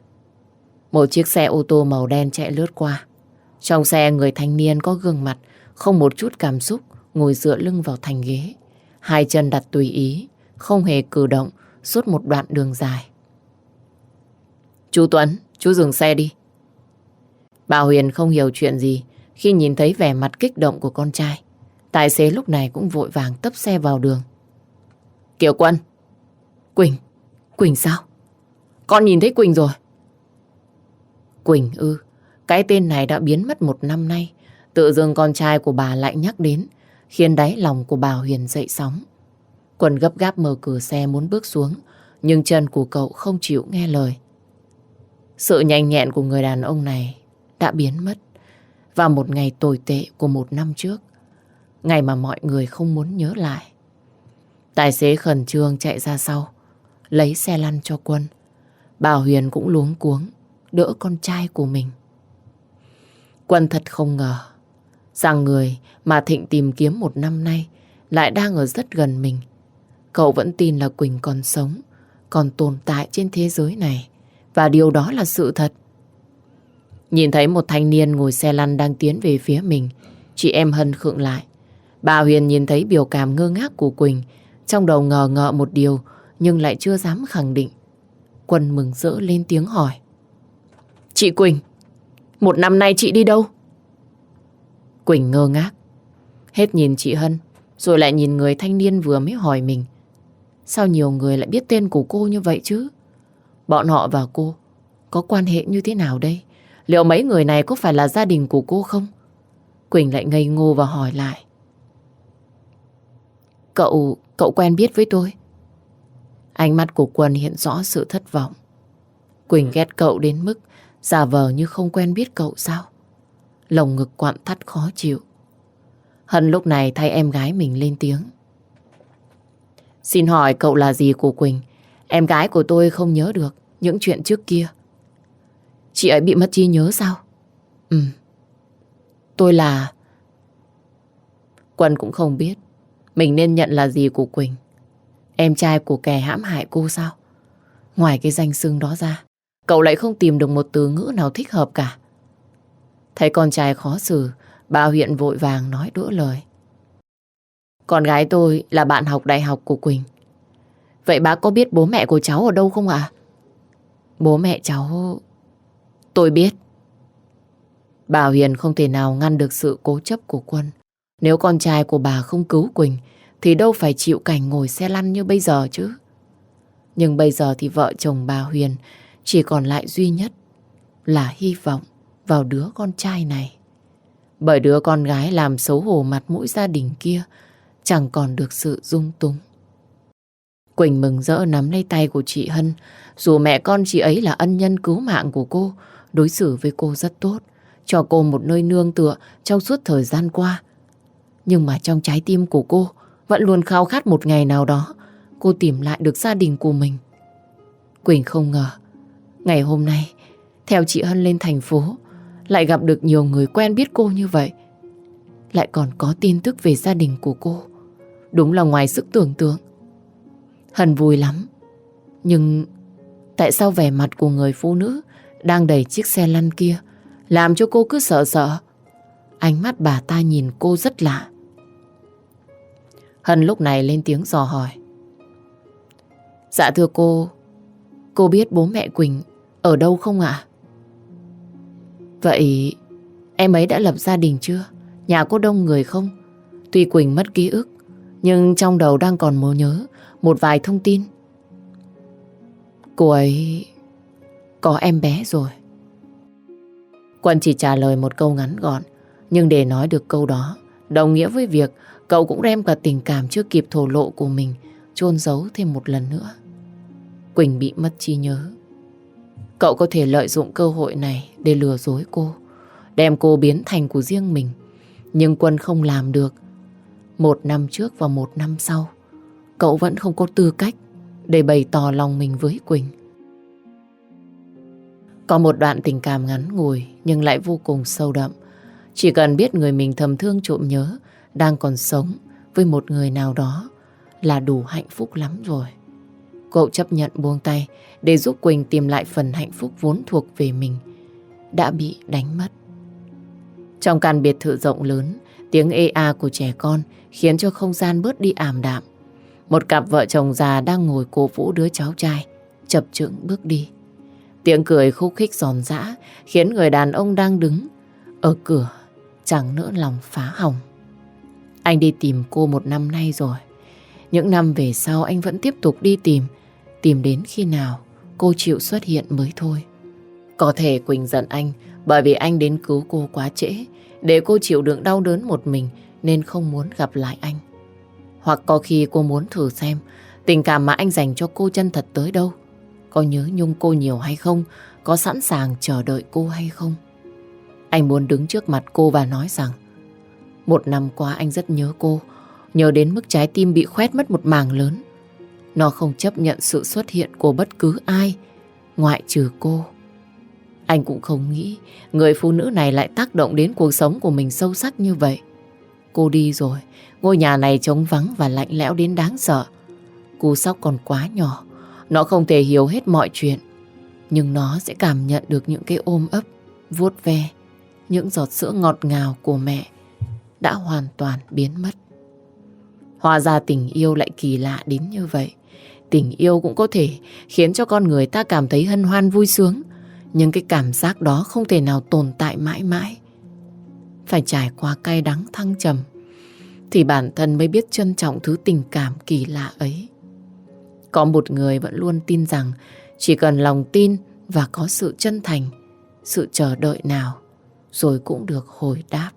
Một chiếc xe ô tô màu đen chạy lướt qua. Trong xe người thanh niên có gương mặt không một chút cảm xúc, ngồi dựa lưng vào thành ghế. Hai chân đặt tùy ý, không hề cử động suốt một đoạn đường dài. Chú Tuấn, chú dừng xe đi. Bà Huyền không hiểu chuyện gì khi nhìn thấy vẻ mặt kích động của con trai. Tài xế lúc này cũng vội vàng tấp xe vào đường. Kiều Quân. Quỳnh. Quỳnh sao? Con nhìn thấy Quỳnh rồi. Quỳnh ư? Cái tên này đã biến mất 1 năm nay. Tự dưng con trai của bà lại nhắc đến, khiến đáy lòng của bà Huyền dậy sóng. Quân gấp gáp mở cửa xe muốn bước xuống, nhưng chân của cậu không chịu nghe lời. Sự nhanh nhẹn của người đàn ông này đã biến mất vào một ngày tồi tệ của 1 năm trước. Ngày mà mọi người không muốn nhớ lại. Tài xế khẩn trương chạy ra sau, lấy xe lăn cho Quân. Bà Huyền cũng luống cuống đỡ con trai của mình. Quân thật không ngờ rằng người mà Thịnh tìm kiếm 1 năm nay lại đang ở rất gần mình. Cậu vẫn tin là Quỳnh còn sống, còn tồn tại trên thế giới này, và điều đó là sự thật. Nhìn thấy một thanh niên ngồi xe lăn đang tiến về phía mình, chị em Hân khựng lại. Bà Huyền nhìn thấy biểu cảm ngơ ngác của Quỳnh, trong đầu ngờ ngợ một điều nhưng lại chưa dám khẳng định. Quân mừng rỡ lên tiếng hỏi. Chị Quỳnh, 1 năm nay chị đi đâu? Quỳnh ngơ ngác, hết nhìn chị Hân, rồi lại nhìn người thanh niên vừa mới hỏi mình. Sao nhiều người lại biết tên của cô như vậy chứ? Bọn họ và cô có quan hệ như thế nào đây? Liệu mấy người này có phải là gia đình của cô không? Quỳnh lại ngây ngô và hỏi lại. Cậu quen biết với tôi? Ánh mắt của Quân hiện rõ sự thất vọng. Quỳnh ghét cậu đến mức giả vờ như không quen biết cậu sao? Lồng ngực quặn thắt khó chịu. Hân lúc này thay em gái mình lên tiếng. Xin hỏi cậu là gì của Quỳnh? Em gái của tôi không nhớ được những chuyện trước kia. Chị ấy bị mất trí nhớ sao? Tôi là... Quân cũng không biết mình nên nhận là gì của Quỳnh. Em trai của kẻ hãm hại cô sao? Ngoài cái danh xưng đó ra, cậu lại không tìm được một từ ngữ nào thích hợp cả. Thấy con trai khó xử, bà Huyền vội vàng nói đỡ lời. Con gái tôi là bạn học đại học của Quỳnh. Vậy bác có biết bố mẹ của cháu ở đâu không ạ? Bố mẹ cháu... Tôi biết. Bà Huyền không thể nào ngăn được sự cố chấp của Quân. Nếu con trai của bà không cứu Quỳnh thì đâu phải chịu cảnh ngồi xe lăn như bây giờ chứ. Nhưng bây giờ thì vợ chồng bà Huyền chỉ còn lại duy nhất là hy vọng vào đứa con trai này. Bởi đứa con gái làm xấu hổ mặt mũi gia đình kia chẳng còn được sự dung túng. Quỳnh mừng rỡ nắm lấy tay của chị Hân. Dù mẹ con chị ấy là ân nhân cứu mạng của cô, đối xử với cô rất tốt, cho cô một nơi nương tựa trong suốt thời gian qua. Nhưng mà trong trái tim của cô vẫn luôn khao khát một ngày nào đó cô tìm lại được gia đình của mình. Quỳnh không ngờ ngày hôm nay theo chị Hân lên thành phố lại gặp được nhiều người quen biết cô như vậy. Lại còn có tin tức về gia đình của cô. Đúng là ngoài sức tưởng tượng. Hân vui lắm. Nhưng tại sao vẻ mặt của người phụ nữ đang đẩy chiếc xe lăn kia làm cho cô cứ sợ sợ? Ánh mắt bà ta nhìn cô rất lạ. Hân lúc này lên tiếng dò hỏi. Dạ thưa cô biết bố mẹ Quỳnh ở đâu không ạ? Vậy em ấy đã lập gia đình chưa? Nhà có đông người không? Tuy Quỳnh mất ký ức, nhưng trong đầu đang còn mơ nhớ một vài thông tin. Cô ấy có em bé rồi. Quân chỉ trả lời một câu ngắn gọn, nhưng để nói được câu đó đồng nghĩa với việc cậu cũng đem cả tình cảm chưa kịp thổ lộ của mình chôn giấu thêm một lần nữa. Quỳnh bị mất trí nhớ. Cậu có thể lợi dụng cơ hội này để lừa dối cô, đem cô biến thành của riêng mình. Nhưng Quân không làm được. 1 năm trước và 1 năm sau, cậu vẫn không có tư cách để bày tỏ lòng mình với Quỳnh. Có một đoạn tình cảm ngắn ngủi nhưng lại vô cùng sâu đậm. Chỉ cần biết người mình thầm thương trộm nhớ đang còn sống với một người nào đó là đủ hạnh phúc lắm rồi. Cậu chấp nhận buông tay để giúp Quỳnh tìm lại phần hạnh phúc vốn thuộc về mình đã bị đánh mất. Trong căn biệt thự rộng lớn, Tiếng ê a của trẻ con khiến cho không gian bớt đi ảm đạm. Một cặp vợ chồng già đang ngồi cổ vũ đứa cháu trai, chập chững bước đi. Tiếng cười khúc khích giòn giã khiến người đàn ông đang đứng ở cửa chẳng nỡ lòng phá hỏng. Anh đi tìm cô 1 năm nay rồi. Những năm về sau anh vẫn tiếp tục đi tìm. Tìm đến khi nào cô chịu xuất hiện mới thôi. Có thể Quỳnh giận anh bởi vì anh đến cứu cô quá trễ, để cô chịu đựng đau đớn một mình nên không muốn gặp lại anh. Hoặc có khi cô muốn thử xem tình cảm mà anh dành cho cô chân thật tới đâu. Có nhớ nhung cô nhiều hay không? Có sẵn sàng chờ đợi cô hay không? Anh muốn đứng trước mặt cô và nói rằng 1 năm qua anh rất nhớ cô, nhớ đến mức trái tim bị khoét mất một mảng lớn. Nó không chấp nhận sự xuất hiện của bất cứ ai ngoại trừ cô. Anh cũng không nghĩ người phụ nữ này lại tác động đến cuộc sống của mình sâu sắc như vậy. Cô đi rồi, ngôi nhà này trống vắng và lạnh lẽo đến đáng sợ. Cu Sóc còn quá nhỏ, nó không thể hiểu hết mọi chuyện, nhưng nó sẽ cảm nhận được những cái ôm ấp, vuốt ve, những giọt sữa ngọt ngào của mẹ đã hoàn toàn biến mất. Hóa ra tình yêu lại kỳ lạ đến như vậy. Tình yêu cũng có thể khiến cho con người ta cảm thấy hân hoan vui sướng, nhưng cái cảm giác đó không thể nào tồn tại mãi mãi. Phải trải qua cay đắng thăng trầm thì bản thân mới biết trân trọng thứ tình cảm kỳ lạ ấy. Có một người vẫn luôn tin rằng chỉ cần lòng tin và có sự chân thành, sự chờ đợi nào rồi cũng được hồi đáp.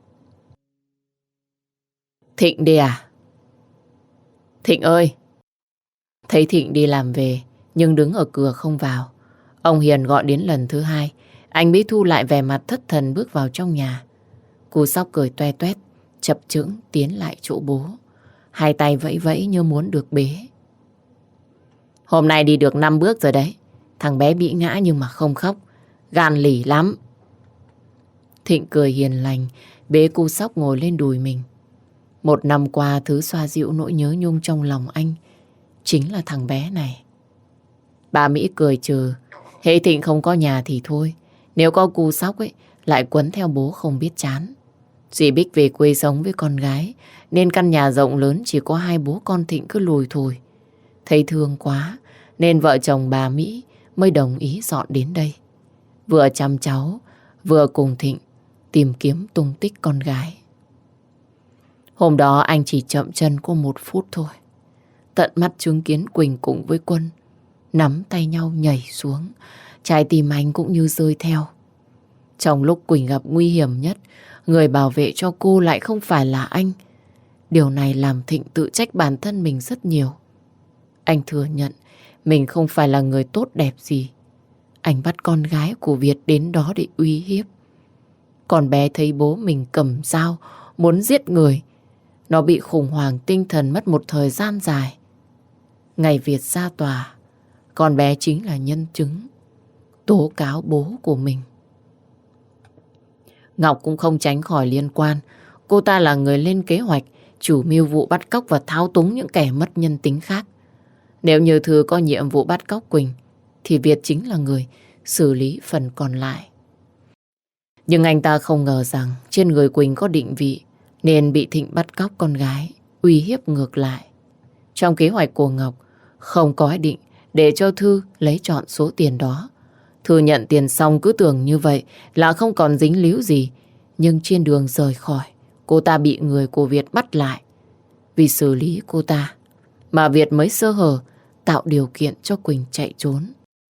Thịnh đi à? Thịnh ơi! Thấy Thịnh đi làm về nhưng đứng ở cửa không vào. Ông Hiền gọi đến lần thứ 2. Anh Mỹ Thu lại vẻ mặt thất thần bước vào trong nhà. Cu Sóc cười toe toét, chập chững tiến lại chỗ bố. 2 tay vẫy vẫy như muốn được bế. Hôm nay đi được 5 bước rồi đấy. Thằng bé bị ngã nhưng mà không khóc. Gan lì lắm. Thịnh cười hiền lành, bế Cu Sóc ngồi lên đùi mình. 1 năm qua thứ xoa dịu nỗi nhớ nhung trong lòng anh chính là thằng bé này. Bà Mỹ cười trừ. Hễ Thịnh không có nhà thì thôi, nếu có Cu Sóc ấy lại quấn theo bố không biết chán. Dì Bích về quê sống với con gái nên căn nhà rộng lớn chỉ có 2 bố con Thịnh cứ lùi thủi. Thấy thương quá nên vợ chồng bà Mỹ mới đồng ý dọn đến đây. Vừa chăm cháu vừa cùng Thịnh tìm kiếm tung tích con gái. Hôm đó anh chỉ chậm chân có 1 phút thôi. Tận mắt chứng kiến Quỳnh cùng với Quân nắm tay nhau nhảy xuống. Trái tim anh cũng như rơi theo. Trong lúc Quỳnh gặp nguy hiểm nhất, người bảo vệ cho cô lại không phải là anh. Điều này làm Thịnh tự trách bản thân mình rất nhiều. Anh thừa nhận mình không phải là người tốt đẹp gì. Anh bắt con gái của Việt đến đó để uy hiếp. Con bé thấy bố mình cầm dao muốn giết người. Nó bị khủng hoảng tinh thần mất một thời gian dài. Ngày Việt ra tòa, con bé chính là nhân chứng tố cáo bố của mình. Ngọc cũng không tránh khỏi liên quan. Cô ta là người lên kế hoạch, chủ mưu vụ bắt cóc và thao túng những kẻ mất nhân tính khác. Nếu như Thư có nhiệm vụ bắt cóc Quỳnh, thì Việt chính là người xử lý phần còn lại. Nhưng anh ta không ngờ rằng trên người Quỳnh có định vị, nên bị Thịnh bắt cóc con gái, uy hiếp ngược lại. Trong kế hoạch của Ngọc, không có ý định để cho Thư lấy trọn số tiền đó. Thư nhận tiền xong cứ tưởng như vậy là không còn dính líu gì. Nhưng trên đường rời khỏi, cô ta bị người của Việt bắt lại. Vì xử lý cô ta mà Việt mới sơ hở, tạo điều kiện cho Quỳnh chạy trốn.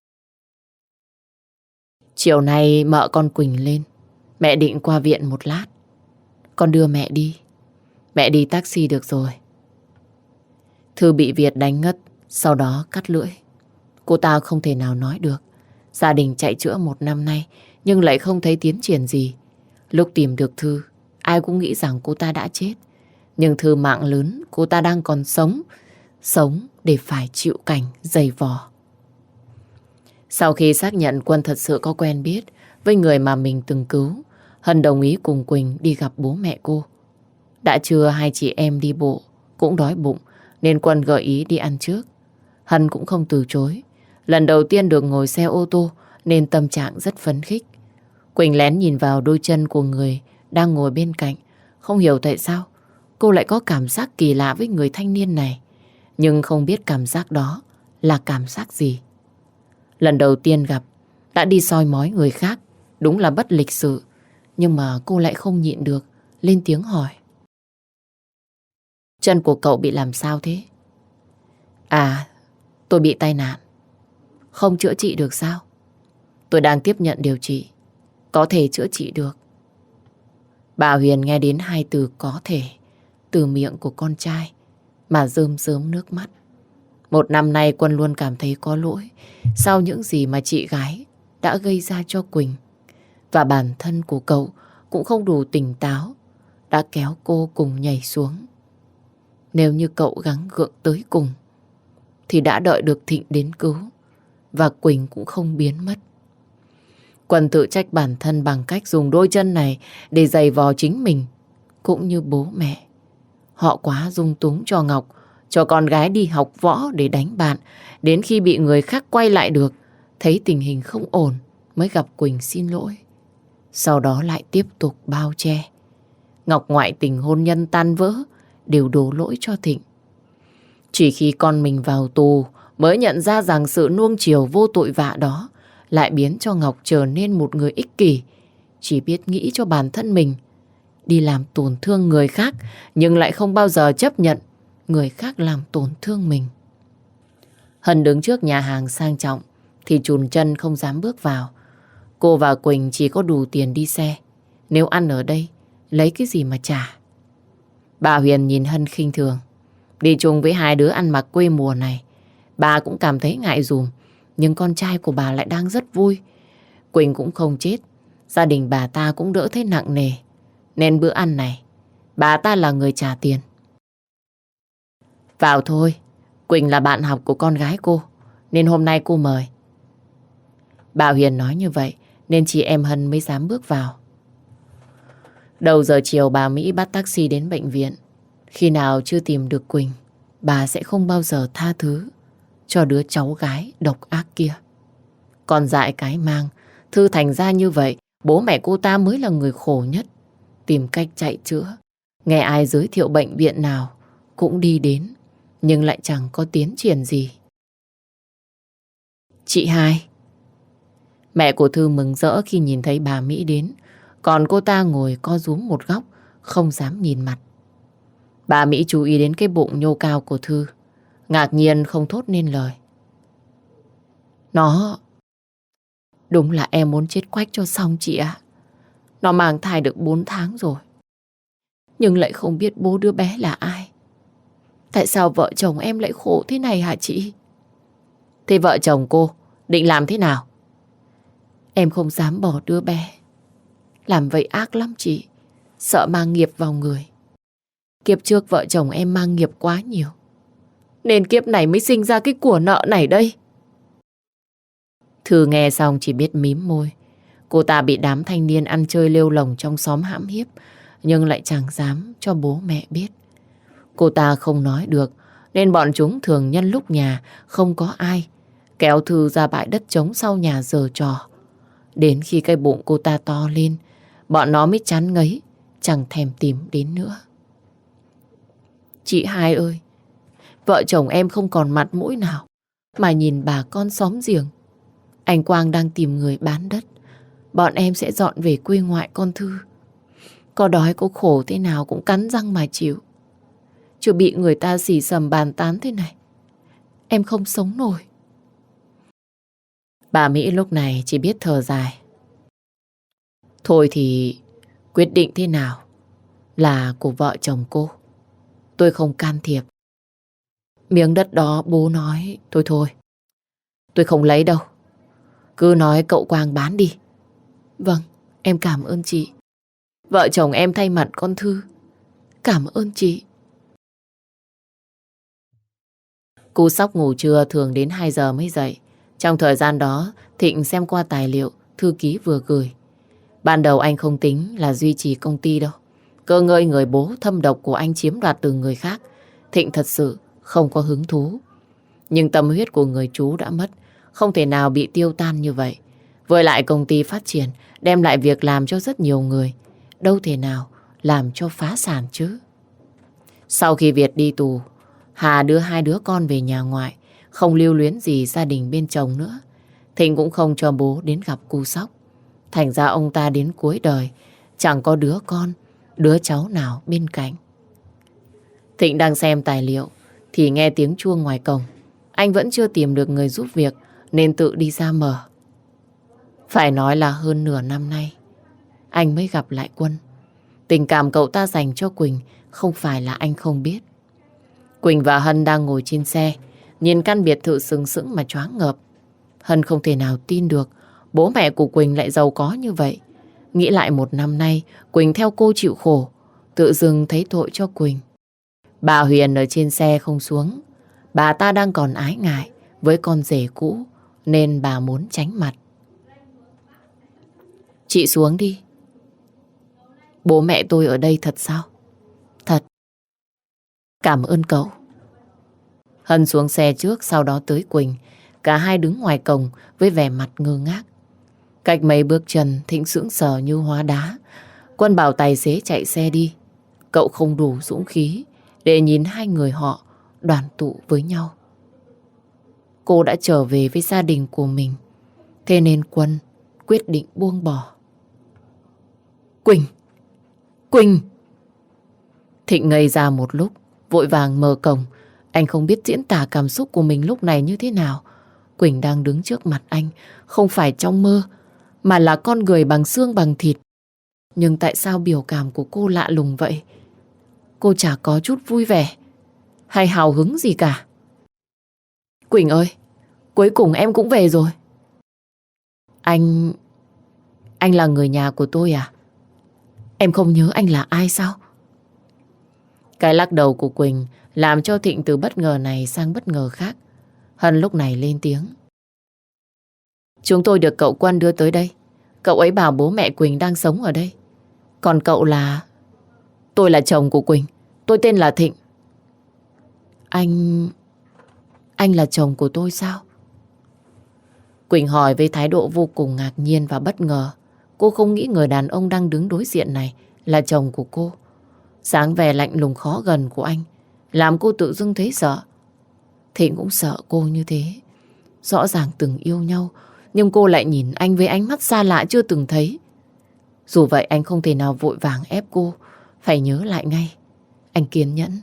Chiều nay mợ con Quỳnh lên. Mẹ định qua viện một lát. Con đưa mẹ đi. Mẹ đi taxi được rồi. Thư bị Việt đánh ngất, sau đó cắt lưỡi. Cô ta không thể nào nói được. Gia đình chạy chữa 1 năm nay nhưng lại không thấy tiến triển gì. Lúc tìm được Thư, ai cũng nghĩ rằng cô ta đã chết. Nhưng Thư mạng lớn, cô ta đang còn sống. Sống để phải chịu cảnh dày vò. Sau khi xác nhận Quân thật sự có quen biết với người mà mình từng cứu, Hân đồng ý cùng Quỳnh đi gặp bố mẹ cô. Đã trưa 2 chị em đi bộ, cũng đói bụng nên Quân gợi ý đi ăn trước. Hân cũng không từ chối. Lần đầu tiên được ngồi xe ô tô nên tâm trạng rất phấn khích. Quỳnh lén nhìn vào đôi chân của người đang ngồi bên cạnh, Không hiểu tại sao cô lại có cảm giác kỳ lạ với người thanh niên này. Nhưng không biết cảm giác đó là cảm giác gì. Lần đầu tiên gặp đã đi soi mói người khác, đúng là bất lịch sự. Nhưng mà cô lại không nhịn được, lên tiếng hỏi. Chân của cậu bị làm sao thế? À, tôi bị tai nạn. Không chữa trị được sao? Tôi đang tiếp nhận điều trị. Có thể chữa trị được. Bà Huyền nghe đến hai từ có thể từ miệng của con trai mà rơm rớm nước mắt. Một năm nay Quân luôn cảm thấy có lỗi sau những gì mà chị gái đã gây ra cho Quỳnh. Và bản thân của cậu cũng không đủ tỉnh táo, đã kéo cô cùng nhảy xuống. Nếu như cậu gắng gượng tới cùng thì đã đợi được Thịnh đến cứu và Quỳnh cũng không biến mất. Quân tự trách bản thân bằng cách dùng đôi chân này để giày vò chính mình, cũng như bố mẹ. Họ quá dung túng cho Ngọc, cho con gái đi học võ để đánh bạn. Đến khi bị người khác quay lại được, thấy tình hình không ổn mới gặp Quỳnh xin lỗi. Sau đó lại tiếp tục bao che. Ngọc ngoại tình hôn nhân tan vỡ đều đổ lỗi cho Thịnh. Chỉ khi con mình vào tù mới nhận ra rằng sự nuông chiều vô tội vạ đó lại biến cho Ngọc trở nên một người ích kỷ, chỉ biết nghĩ cho bản thân mình, đi làm tổn thương người khác nhưng lại không bao giờ chấp nhận người khác làm tổn thương mình. Hân đứng trước nhà hàng sang trọng thì chùn chân không dám bước vào. Cô và Quỳnh chỉ có đủ tiền đi xe. Nếu ăn ở đây, lấy cái gì mà trả? Bà Huyền nhìn Hân khinh thường. Đi chung với hai đứa ăn mặc quê mùa này, bà cũng cảm thấy ngại dùm. Nhưng con trai của bà lại đang rất vui. Quỳnh cũng không chết, gia đình bà ta cũng đỡ thấy nặng nề. Nên bữa ăn này, bà ta là người trả tiền. Vào thôi, Quỳnh là bạn học của con gái cô, nên hôm nay cô mời. Bà Huyền nói như vậy, nên chị em Hân mới dám bước vào. Đầu giờ chiều bà Mỹ bắt taxi đến bệnh viện. Khi nào chưa tìm được Quỳnh, bà sẽ không bao giờ tha thứ cho đứa cháu gái độc ác kia. Còn dại cái mang, Thư thành ra như vậy, bố mẹ cô ta mới là người khổ nhất. Tìm cách chạy chữa, nghe ai giới thiệu bệnh viện nào cũng đi đến, nhưng lại chẳng có tiến triển gì. Chị hai. Mẹ của Thư mừng rỡ khi nhìn thấy bà Mỹ đến, còn cô ta ngồi co rúm một góc, không dám nhìn mặt. Bà Mỹ chú ý đến cái bụng nhô cao của Thư, ngạc nhiên không thốt nên lời. Nó... Đúng là em muốn chết quách cho xong chị ạ. Nó mang thai được 4 tháng rồi, nhưng lại không biết bố đứa bé là ai. Tại sao vợ chồng em lại khổ thế này hả chị? Thế vợ chồng cô định làm thế nào? Em không dám bỏ đứa bé. Làm vậy ác lắm chị, sợ mang nghiệp vào người. Kiếp trước vợ chồng em mang nghiệp quá nhiều, nên kiếp này mới sinh ra cái của nợ này đây. Thư nghe xong chỉ biết mím môi. Cô ta bị đám thanh niên ăn chơi lêu lồng trong xóm hãm hiếp, nhưng lại chẳng dám cho bố mẹ biết. Cô ta không nói được, nên bọn chúng thường nhân lúc nhà không có ai, kéo Thư ra bãi đất trống sau nhà giở trò. Đến khi cái bụng cô ta to lên, bọn nó mới chán ngấy, chẳng thèm tìm đến nữa. Chị hai ơi, vợ chồng em không còn mặt mũi nào mà nhìn bà con xóm giềng. Anh Quang đang tìm người bán đất, bọn em sẽ dọn về quê ngoại con Thư. Có đói có khổ thế nào cũng cắn răng mà chịu. Chứ bị người ta xì xầm bàn tán thế này, em không sống nổi. Bà Mỹ lúc này chỉ biết thở dài. Thôi thì quyết định thế nào là của vợ chồng cô, tôi không can thiệp. Miếng đất đó bố nói thôi, tôi không lấy đâu. Cứ nói cậu Quang bán đi. Vâng, em cảm ơn chị. Vợ chồng em thay mặt con Thư cảm ơn chị. Cú sốc ngủ trưa thường đến 2 giờ mới dậy. Trong thời gian đó, Thịnh xem qua tài liệu thư ký vừa gửi. Ban đầu anh không tính là duy trì công ty đâu. Cơ ngơi người bố thâm độc của anh chiếm đoạt từ người khác, Thịnh thật sự không có hứng thú. Nhưng tâm huyết của người chú đã mất, không thể nào bị tiêu tan như vậy. Với lại công ty phát triển, đem lại việc làm cho rất nhiều người, đâu thể nào làm cho phá sản chứ. Sau khi Việt đi tù, Hà đưa hai đứa con về nhà ngoại, không lưu luyến gì gia đình bên chồng nữa. Thịnh cũng không cho bố đến gặp cu Sóc. Thành ra ông ta đến cuối đời chẳng có đứa con, đứa cháu nào bên cạnh. Thịnh đang xem tài liệu thì nghe tiếng chuông ngoài cổng. Anh vẫn chưa tìm được người giúp việc nên tự đi ra mở. Phải nói là hơn nửa năm nay anh mới gặp lại Quân. Tình cảm cậu ta dành cho Quỳnh không phải là anh không biết. Quỳnh và Hân đang ngồi trên xe, nhìn căn biệt thự sừng sững mà choáng ngợp. Hân không thể nào tin được bố mẹ của Quỳnh lại giàu có như vậy. Nghĩ lại một năm nay Quỳnh theo cô chịu khổ, tự dưng thấy tội cho Quỳnh. Bà Huyền ở trên xe không xuống. Bà ta đang còn ái ngại với con rể cũ nên bà muốn tránh mặt. Chị xuống đi. Bố mẹ tôi ở đây thật sao? Thật. Cảm ơn cậu. Hân xuống xe trước, sau đó tới Quỳnh. Cả hai đứng ngoài cổng với vẻ mặt ngơ ngác. Cách mấy bước chân, Thịnh sững sờ như hóa đá. Quân bảo tài xế chạy xe đi. Cậu không đủ dũng khí để nhìn hai người họ đoàn tụ với nhau. Cô đã trở về với gia đình của mình. Thế nên Quân quyết định buông bỏ. Quỳnh! Quỳnh! Thịnh ngây ra một lúc, vội vàng mở cổng. Anh không biết diễn tả cảm xúc của mình lúc này như thế nào. Quỳnh đang đứng trước mặt anh, không phải trong mơ, mà là con người bằng xương bằng thịt. Nhưng tại sao biểu cảm của cô lạ lùng vậy? Cô chả có chút vui vẻ hay hào hứng gì cả. Quỳnh ơi, cuối cùng em cũng về rồi. Anh là người nhà của tôi à? Em không nhớ anh là ai sao? Cái lắc đầu của Quỳnh làm cho Thịnh từ bất ngờ này sang bất ngờ khác. Hân lúc này lên tiếng. Chúng tôi được cậu Quân đưa tới đây. Cậu ấy bảo bố mẹ Quỳnh đang sống ở đây. Còn cậu là... Tôi là chồng của Quỳnh. Tôi tên là Thịnh. Anh là chồng của tôi sao? Quỳnh hỏi với thái độ vô cùng ngạc nhiên và bất ngờ. Cô không nghĩ người đàn ông đang đứng đối diện này là chồng của cô. Dáng vẻ lạnh lùng khó gần của anh làm cô tự dưng thấy sợ. Thịnh cũng sợ cô như thế. Rõ ràng từng yêu nhau, nhưng cô lại nhìn anh với ánh mắt xa lạ chưa từng thấy. Dù vậy anh không thể nào vội vàng ép cô phải nhớ lại ngay. Anh kiên nhẫn.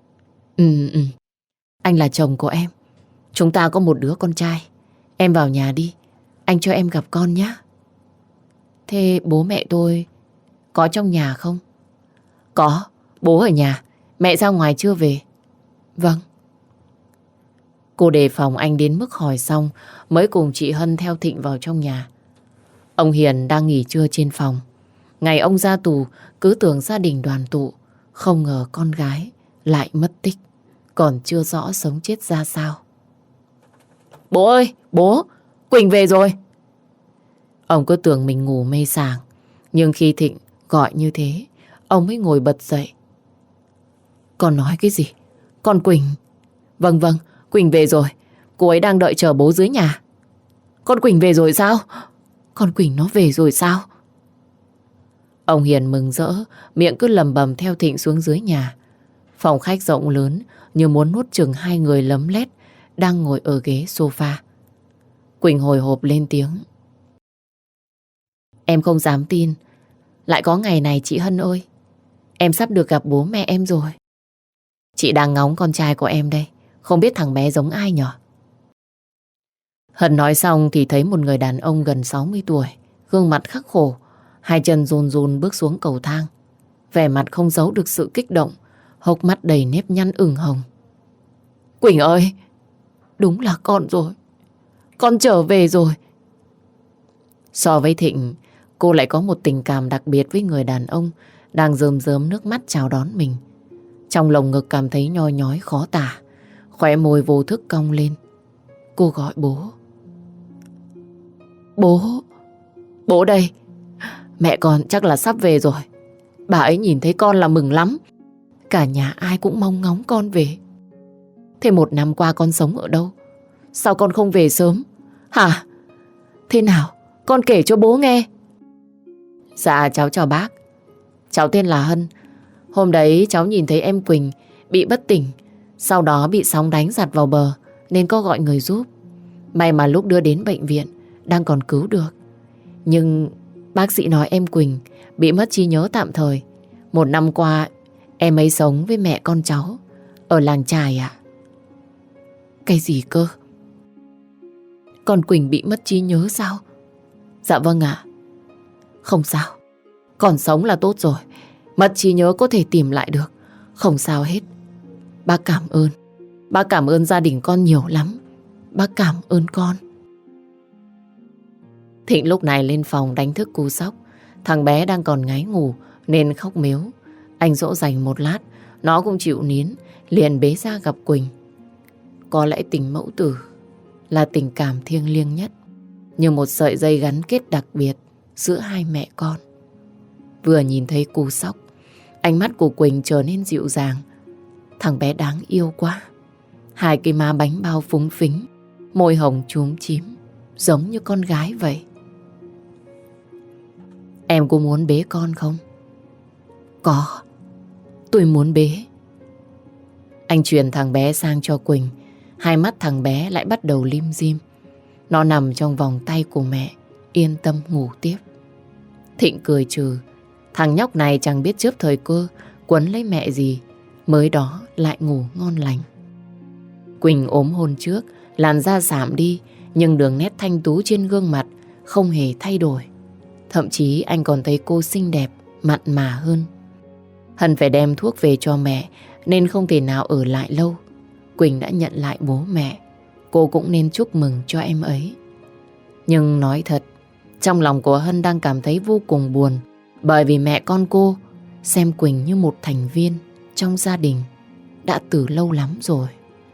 Anh là chồng của em. Chúng ta có một đứa con trai. Em vào nhà đi, anh cho em gặp con nhé. Thế bố mẹ tôi có trong nhà không? Có, bố ở nhà. Mẹ ra ngoài chưa về? Vâng. Cô đề phòng anh đến mức hỏi xong mới cùng chị Hân theo Thịnh vào trong nhà. Ông Hiền đang nghỉ trưa trên phòng. Ngày ông ra tù cứ tưởng gia đình đoàn tụ, không ngờ con gái lại mất tích, còn chưa rõ sống chết ra sao. Bố ơi, bố, Quỳnh về rồi. Ông cứ tưởng mình ngủ mê sảng, nhưng khi Thịnh gọi như thế, ông mới ngồi bật dậy. Con nói cái gì? Con Quỳnh... Vâng, Quỳnh về rồi. Cô ấy đang đợi chờ bố dưới nhà. Con Quỳnh về rồi sao? Con Quỳnh nó về rồi sao? Ông Hiền mừng rỡ, miệng cứ lầm bầm theo Thịnh xuống dưới nhà. Phòng khách rộng lớn như muốn nuốt chửng hai người lấm lét đang ngồi ở ghế sofa. Quỳnh hồi hộp lên tiếng. Em không dám tin lại có ngày này chị Hân ơi. Em sắp được gặp bố mẹ em rồi. Chị đang ngóng con trai của em đây. Không biết thằng bé giống ai nhỉ? Hân nói xong thì thấy một người đàn ông gần 60 tuổi, gương mặt khắc khổ, hai chân run run bước xuống cầu thang. Vẻ mặt không giấu được sự kích động, hốc mắt đầy nếp nhăn ửng hồng. Quỳnh ơi, đúng là con rồi. Con trở về rồi. So với Thịnh, cô lại có một tình cảm đặc biệt với người đàn ông đang rơm rớm nước mắt chào đón mình. Trong lồng ngực cảm thấy nhoi nhói khó tả, khóe môi vô thức cong lên. Cô gọi bố. Bố đây. Mẹ con chắc là sắp về rồi. Bà ấy nhìn thấy con là mừng lắm. Cả nhà ai cũng mong ngóng con về. Thế một năm qua con sống ở đâu? Sao con không về sớm? Hả? Thế nào? Con kể cho bố nghe. Dạ cháu chào bác. Cháu tên là Hân. Hôm đấy cháu nhìn thấy em Quỳnh bị bất tỉnh, sau đó bị sóng đánh giặt vào bờ nên có gọi người giúp. May mà lúc đưa đến bệnh viện đang còn cứu được. Nhưng bác sĩ nói em Quỳnh bị mất trí nhớ tạm thời. 1 năm qua em ấy sống với mẹ con cháu ở làng chài ạ. Cái gì cơ? Con Quỳnh bị mất trí nhớ sao? Dạ vâng ạ. Không sao, còn sống là tốt rồi. Mất trí nhớ có thể tìm lại được, không sao hết. Bác cảm ơn. Bác cảm ơn gia đình con nhiều lắm. Bác cảm ơn con. Thịnh lúc này lên phòng đánh thức cu Sóc. Thằng bé đang còn ngáy ngủ nên khóc mếu. Anh dỗ dành một lát, nó cũng chịu nín, liền bế ra gặp Quỳnh. Có lẽ tình mẫu tử là tình cảm thiêng liêng nhất, như một sợi dây gắn kết đặc biệt giữa hai mẹ con. Vừa nhìn thấy cu Sóc, ánh mắt của Quỳnh trở nên dịu dàng. Thằng bé đáng yêu quá. Hai cái má bánh bao phúng phính, môi hồng chúm chím, giống như con gái vậy. Em có muốn bế con không? Có, tôi muốn bế. Anh truyền thằng bé sang cho Quỳnh. Hai mắt thằng bé lại bắt đầu lim dim. Nó nằm trong vòng tay của mẹ, yên tâm ngủ tiếp. Thịnh cười trừ. Thằng nhóc này chẳng biết chớp thời cơ quấn lấy mẹ gì, mới đó lại ngủ ngon lành. Quỳnh ốm hôm trước, làn da giảm đi, nhưng đường nét thanh tú trên gương mặt không hề thay đổi. Thậm chí anh còn thấy cô xinh đẹp, mặn mà hơn. Hân phải đem thuốc về cho mẹ nên không thể nào ở lại lâu. Quỳnh đã nhận lại bố mẹ, cô cũng nên chúc mừng cho em ấy. Nhưng nói thật, trong lòng của Hân đang cảm thấy vô cùng buồn, bởi vì mẹ con cô xem Quỳnh như một thành viên trong gia đình đã từ lâu lắm rồi.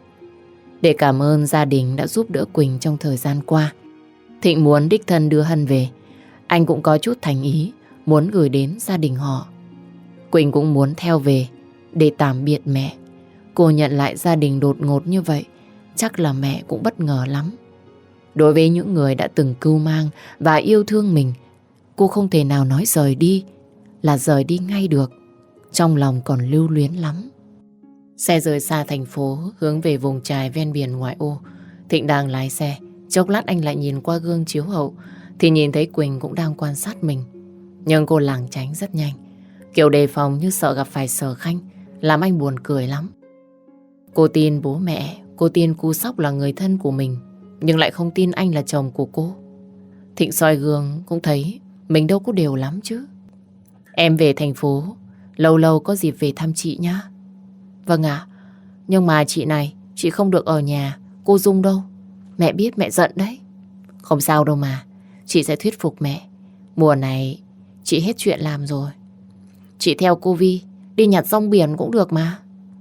Để cảm ơn gia đình đã giúp đỡ Quỳnh trong thời gian qua, Thịnh muốn đích thân đưa Hân về. Anh cũng có chút thành ý muốn gửi đến gia đình họ. Quỳnh cũng muốn theo về để tạm biệt mẹ. Cô nhận lại gia đình đột ngột như vậy, chắc là mẹ cũng bất ngờ lắm. Đối với những người đã từng cưu mang và yêu thương mình, cô không thể nào nói rời đi là rời đi ngay được. Trong lòng còn lưu luyến lắm. Xe rời xa thành phố, hướng về vùng chài ven biển ngoại ô. Thịnh đang lái xe. Chốc lát anh lại nhìn qua gương chiếu hậu thì nhìn thấy Quỳnh cũng đang quan sát mình. Nhưng cô lảng tránh rất nhanh, kiểu đề phòng như sợ gặp phải Sở Khanh, làm anh buồn cười lắm. Cô tin bố mẹ, cô tin cu Sóc là người thân của mình, nhưng lại không tin anh là chồng của cô. Thịnh soi gương cũng thấy mình đâu có đều lắm chứ. Em về thành phố, lâu lâu có dịp về thăm chị nhá. Vâng ạ, nhưng mà chị này, chị không được ở nhà cô Dung đâu. Mẹ biết mẹ giận đấy. Không sao đâu mà, chị sẽ thuyết phục mẹ. Mùa này chị hết chuyện làm rồi. Chị theo cô Vi đi nhặt rong biển cũng được mà.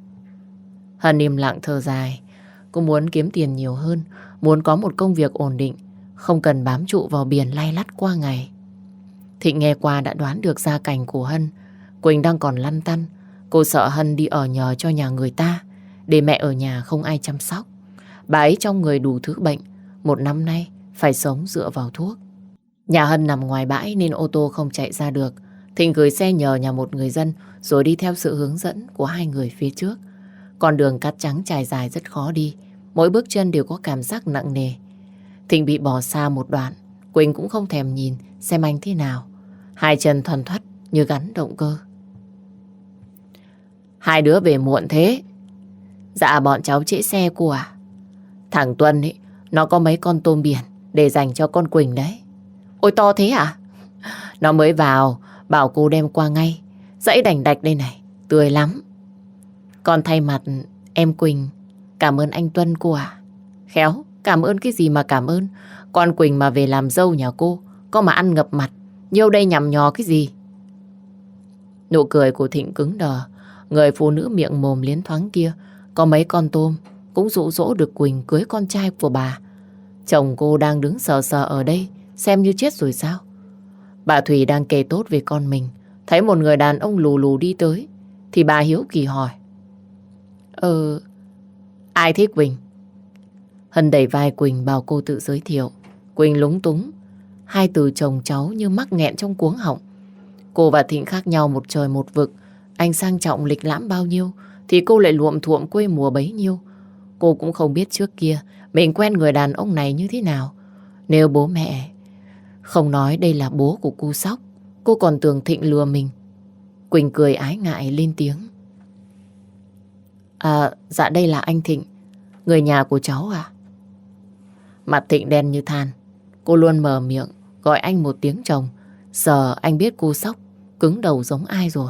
Hân im lặng thở dài. Cô muốn kiếm tiền nhiều hơn, muốn có một công việc ổn định, không cần bám trụ vào biển lay lắt qua ngày. Thịnh nghe qua đã đoán được gia cảnh của Hân. Quỳnh đang còn lăn tăn. Cô sợ Hân đi ở nhờ cho nhà người ta, để mẹ ở nhà không ai chăm sóc. Bà ấy trong người đủ thứ bệnh, 1 năm nay phải sống dựa vào thuốc. Nhà Hân nằm ngoài bãi nên ô tô không chạy ra được. Thịnh gửi xe nhờ nhà một người dân rồi đi theo sự hướng dẫn của hai người phía trước. Con đường cát trắng trải dài rất khó đi, mỗi bước chân đều có cảm giác nặng nề. Thịnh bị bỏ xa một đoạn, Quỳnh cũng không thèm nhìn xem anh thế nào. Hai chân thoăn thoắt như gắn động cơ. Hai đứa về muộn thế? Dạ bọn cháu trễ xe cô à. Thằng Tuân ấy, nó có mấy con tôm biển để dành cho con Quỳnh đấy. Ôi to thế à? Nó mới vào, bảo cô đem qua ngay. Dãy đành đạch đây này, tươi lắm. Con thay mặt em Quỳnh cảm ơn anh Tuân cô à. Khéo, cảm ơn cái gì mà cảm ơn. Con Quỳnh mà về làm dâu nhà cô, có mà ăn ngập mặt, nhiêu đây nhằm nhò cái gì. Nụ cười của Thịnh cứng đờ. Người phụ nữ miệng mồm liến thoáng kia có mấy con tôm cũng dụ dỗ được Quỳnh cưới con trai của bà. Chồng cô đang đứng sờ sờ ở đây, xem như chết rồi sao. Bà Thủy đang kể tốt về con mình, thấy một người đàn ông lù lù đi tới thì bà hiếu kỳ hỏi: ai thế Quỳnh? Hân đẩy vai Quỳnh bảo cô tự giới thiệu. Quỳnh lúng túng, hai từ chồng cháu như mắc nghẹn trong cuống họng. Cô và Thịnh khác nhau một trời một vực. Anh sang trọng lịch lãm bao nhiêu thì cô lại luộm thuộm quê mùa bấy nhiêu. Cô cũng không biết trước kia mình quen người đàn ông này như thế nào. Nếu bố mẹ không nói đây là bố của cô Sóc, cô còn tưởng Thịnh lừa mình. Quỳnh cười ái ngại lên tiếng. Dạ đây là anh Thịnh, người nhà của cháu à? Mặt Thịnh đen như than. Cô luôn mở miệng gọi anh một tiếng chồng. Giờ anh biết cô Sóc cứng đầu giống ai rồi.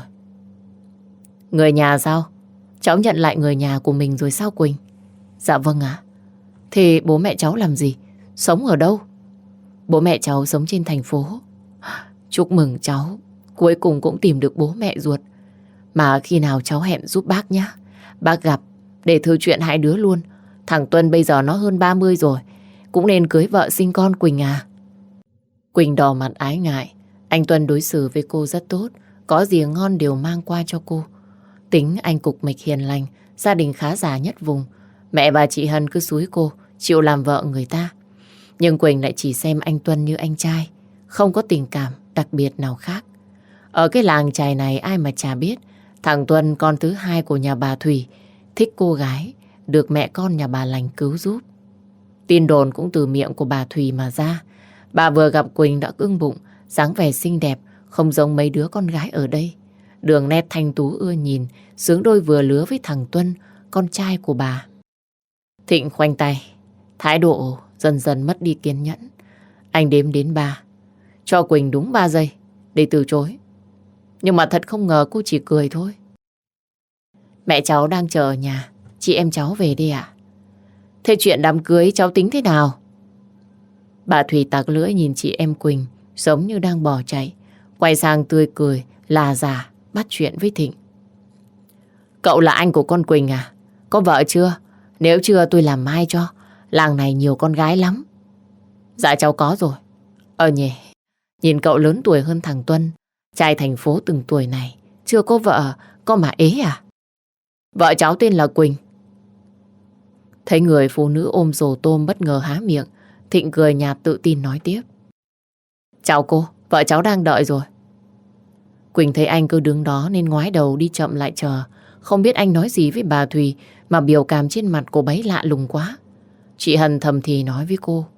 Người nhà sao? Cháu nhận lại người nhà của mình rồi sao Quỳnh? Dạ vâng ạ. Thì bố mẹ cháu làm gì? Sống ở đâu? Bố mẹ cháu sống trên thành phố. Chúc mừng cháu, cuối cùng cũng tìm được bố mẹ ruột. Mà khi nào cháu hẹn giúp bác nhé. Bác gặp để thư chuyện hai đứa luôn. Thằng Tuân bây giờ nó hơn 30 rồi, cũng nên cưới vợ sinh con Quỳnh à. Quỳnh đỏ mặt ái ngại. Anh Tuân đối xử với cô rất tốt, có gì ngon đều mang qua cho cô. Tính anh cục mịch hiền lành, gia đình khá giả nhất vùng. Mẹ bà chị Hân cứ xúi cô chịu làm vợ người ta. Nhưng Quỳnh lại chỉ xem anh Tuân như anh trai, không có tình cảm đặc biệt nào khác. Ở cái làng chài này ai mà chả biết thằng Tuân, con thứ hai của nhà bà Thủy, thích cô gái được mẹ con nhà bà Lành cứu giúp. Tin đồn cũng từ miệng của bà Thủy mà ra. Bà vừa gặp Quỳnh đã ưng bụng, dáng vẻ xinh đẹp, không giống mấy đứa con gái ở đây. Đường nét thanh tú ưa nhìn, xứng đôi vừa lứa với thằng Tuân, con trai của bà. Thịnh khoanh tay, thái độ dần dần mất đi kiên nhẫn. Anh đếm đến 3, cho Quỳnh đúng 3 giây để từ chối. Nhưng mà thật không ngờ cô chỉ cười thôi. Mẹ cháu đang chờ ở nhà, chị em cháu về đi ạ. Thế chuyện đám cưới cháu tính thế nào? Bà Thủy tặc lưỡi nhìn chị em Quỳnh giống như đang bỏ chạy, quay sang tươi cười là giả bắt chuyện với Thịnh. Cậu là anh của con Quỳnh à? Có vợ chưa? Nếu chưa tôi làm mai cho. Làng này nhiều con gái lắm. Dạ cháu có rồi. Nhỉ, nhìn cậu lớn tuổi hơn thằng Tuân, trai thành phố từng tuổi này, chưa có vợ, có mà ế à? Vợ cháu tên là Quỳnh. Thấy người phụ nữ ôm rổ tôm bất ngờ há miệng, Thịnh cười nhạt tự tin nói tiếp. Chào cô, vợ cháu đang đợi rồi. Quỳnh thấy anh cứ đứng đó nên ngoái đầu đi chậm lại chờ. Không biết anh nói gì với bà Thùy mà biểu cảm trên mặt cô bấy lạ lùng quá. Chị Hân thầm thì nói với cô.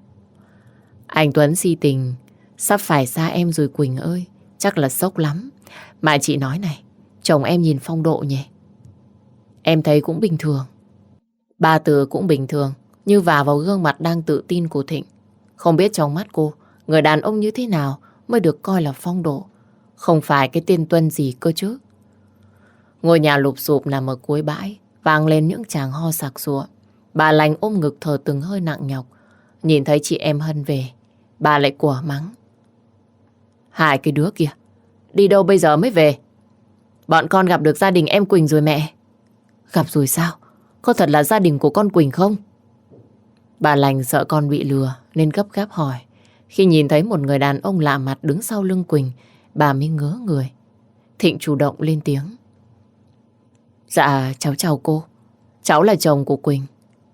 Anh Tuấn si tình, sắp phải xa em rồi Quỳnh ơi, chắc là sốc lắm. Mà chị nói này, chồng em nhìn phong độ nhỉ? Em thấy cũng bình thường. Ba từ cũng bình thường, như vào gương mặt đang tự tin của Thịnh. Không biết trong mắt cô, người đàn ông như thế nào mới được coi là phong độ. Không phải cái tên Tuân gì cơ chứ. Ngôi nhà lụp xụp nằm ở cuối bãi, vang lên những tràng ho sặc sụa. Bà Lành ôm ngực thở từng hơi nặng nhọc. Nhìn thấy chị em Hân về, bà lại của mắng. Hai cái đứa kia, đi đâu bây giờ mới về? Bọn con gặp được gia đình em Quỳnh rồi mẹ. Gặp rồi sao? Có thật là gia đình của con Quỳnh không? Bà Lành sợ con bị lừa nên gấp gáp hỏi. Khi nhìn thấy một người đàn ông lạ mặt đứng sau lưng Quỳnh, bà mới ngớ người. Thịnh chủ động lên tiếng. Dạ, cháu chào cô. Cháu là chồng của Quỳnh.